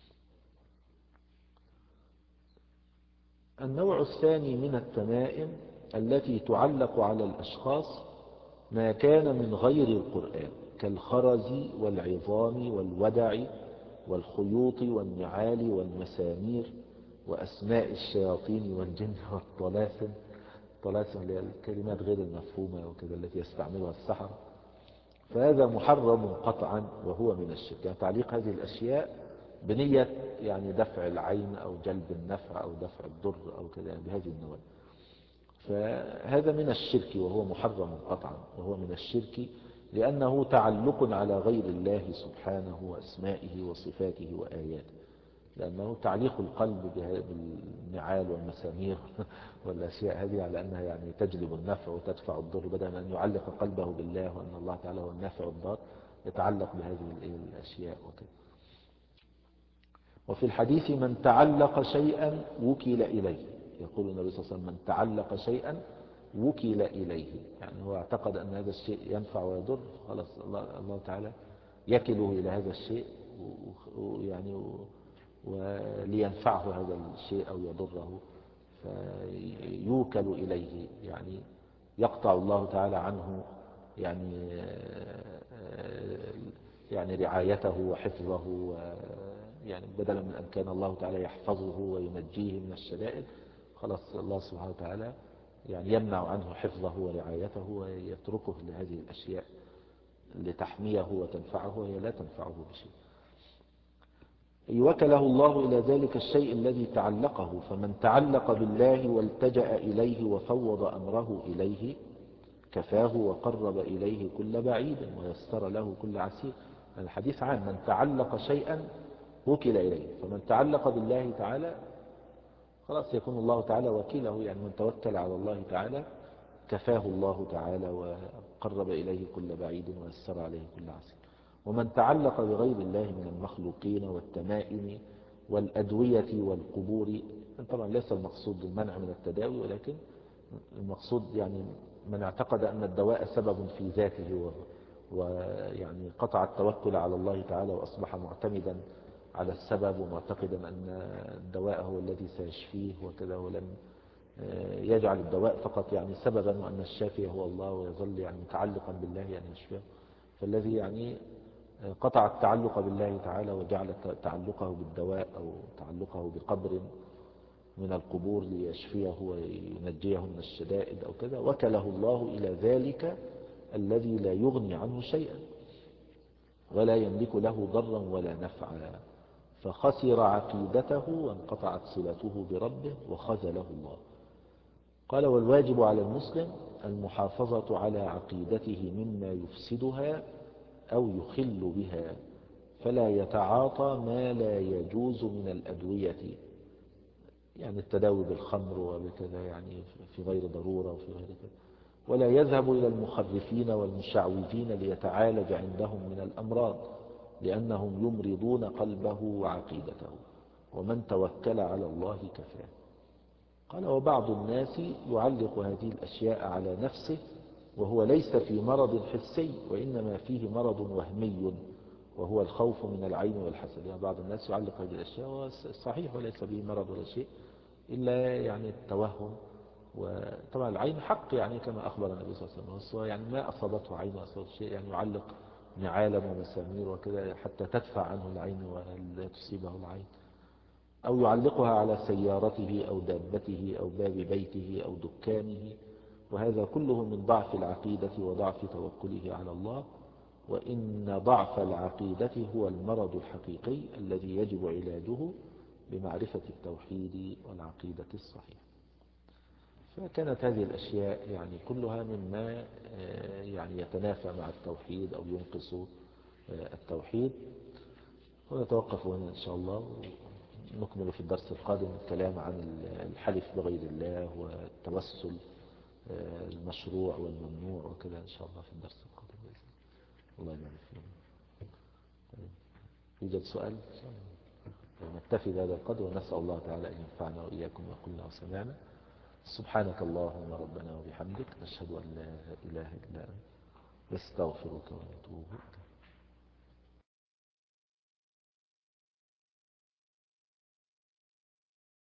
النوع الثاني من التمائم التي تعلق على الأشخاص ما كان من غير القرآن كالخرز والعظام والودع والخيوط والنعال والمسامير وأسماء الشياطين والجن والطلاسم. الطلاسم اللي هي الكلمات غير المفهومة وكذا التي يستعملها السحر، فهذا محرم قطعا وهو من الشرك. يعني تعليق هذه الأشياء بنية يعني دفع العين أو جلب النفع أو دفع الضر أو كذا يعني بهذه النوع، فهذا من الشرك وهو محرم قطعا وهو من الشرك، لأنه تعلق على غير الله سبحانه وأسمائه وصفاته وآياته. لأنه تعليق القلب بالنعال والمسامير والأشياء هذه على أنها يعني تجلب النفع وتدفع الضر، بدل من أن يعلق قلبه بالله وأن الله تعالى هو النافع والضار يتعلق بهذه الأشياء وكذا. وفي الحديث من تعلق شيئا وكل إليه، يقول النبي صلى الله عليه وسلم من تعلق شيئا وكل إليه، يعني هو اعتقد أن هذا الشيء ينفع ويضر، خلاص الله, الله تعالى يكله إلى هذا الشيء ويعني ولينفعه هذا الشيء أو يضره فيوكل إليه، يعني يقطع الله تعالى عنه يعني يعني رعايته وحفظه، يعني بدلا من أن كان الله تعالى يحفظه وينجيه من الشدائد، خلاص الله سبحانه وتعالى يعني يمنع عنه حفظه ورعايته ويتركه لهذه الأشياء لتحميه وتنفعه وهي لا تنفعه بشيء. وكله الله إلى ذلك الشيء الذي تعلقه، فمن تعلق بالله والتجأ إليه وفوض أمره إليه كفاه وقرب إليه كل بعيد ويسر له كل عسير. الحديث عام من تعلق شيئا وكل إليه، فمن تعلق بالله تعالى خلاص يكون الله تعالى وكيله. يعني من توكل على الله تعالى كفاه الله تعالى وقرب إليه كل بعيد ويسر عليه كل عسير. ومن تعلق بغير الله من المخلوقين والتمائم والأدوية والقبور، طبعا ليس المقصود المنع من التداوي، ولكن المقصود يعني من اعتقد أن الدواء سبب في ذاته ويعني قطع التوكل على الله تعالى وأصبح معتمدا على السبب ومعتقدا أن الدواء هو الذي سيشفيه وكذا، ولم يجعل الدواء فقط يعني سببا وأن الشافي هو الله، ويظل يعني متعلقا بالله أن يشفيه. فالذي يعني قطع التعلق بالله تعالى وجعل تعلقه بالدواء أو تعلقه بقبر من القبور ليشفيه وينجيه من الشدائد أو كذا، وكله الله إلى ذلك الذي لا يغني عنه شيئا ولا يملك له ضرا ولا نفعا، فخسر عقيدته وانقطعت صلته بربه وخذله الله. قال: والواجب على المسلم المحافظة على عقيدته مما يفسدها أو يخل بها، فلا يتعاطى ما لا يجوز من الأدوية، يعني التداوي بالخمر وبكذا يعني في غير ضرورة وفي غير كذا، ولا يذهب إلى المخرفين والمشعوذين ليتعالج عندهم من الأمراض، لأنهم يمرضون قلبه وعقيدته، ومن توكل على الله كفاه. قال: وبعض الناس يعلق هذه الأشياء على نفسه وهو ليس في مرض حسي، وإنما فيه مرض وهمي وهو الخوف من العين والحسد. يعني بعض الناس يعلق هذه الأشياء وهو صحيح وليس به مرض ولا شيء إلا يعني التوهم. وطبعا العين حق يعني كما أخبر النبي صلى الله عليه وسلم، يعني ما أصابته عين وأصابته شيء، يعني يعلق نعالم ومسامير وكذا حتى تدفع عنه العين ولا تصيبه العين، أو يعلقها على سيارته أو دابته أو باب بيته أو دكانه، وهذا كله من ضعف العقيدة وضعف توكله على الله. وإن ضعف العقيدة هو المرض الحقيقي الذي يجب علاجه بمعرفة التوحيد والعقيدة الصحيحة. فكانت هذه الأشياء يعني كلها مما يعني يتنافى مع التوحيد أو ينقص التوحيد. ونتوقف هنا إن شاء الله، ونكمل في الدرس القادم الكلام عن الحلف بغير الله والتوسل المشروع والممنوع وكذا إن شاء الله في الدرس القادم بإذن الله. الله يبارك فيكم. يوجد سؤال؟ نكتفي بهذا القدر، ونسأل الله تعالى أن ينفعنا وإياكم وقلنا وسمعنا. سبحانك اللهم ربنا وبحمدك، نشهد أن لا إله إلا أنت، نستغفرك ونتوب إليك.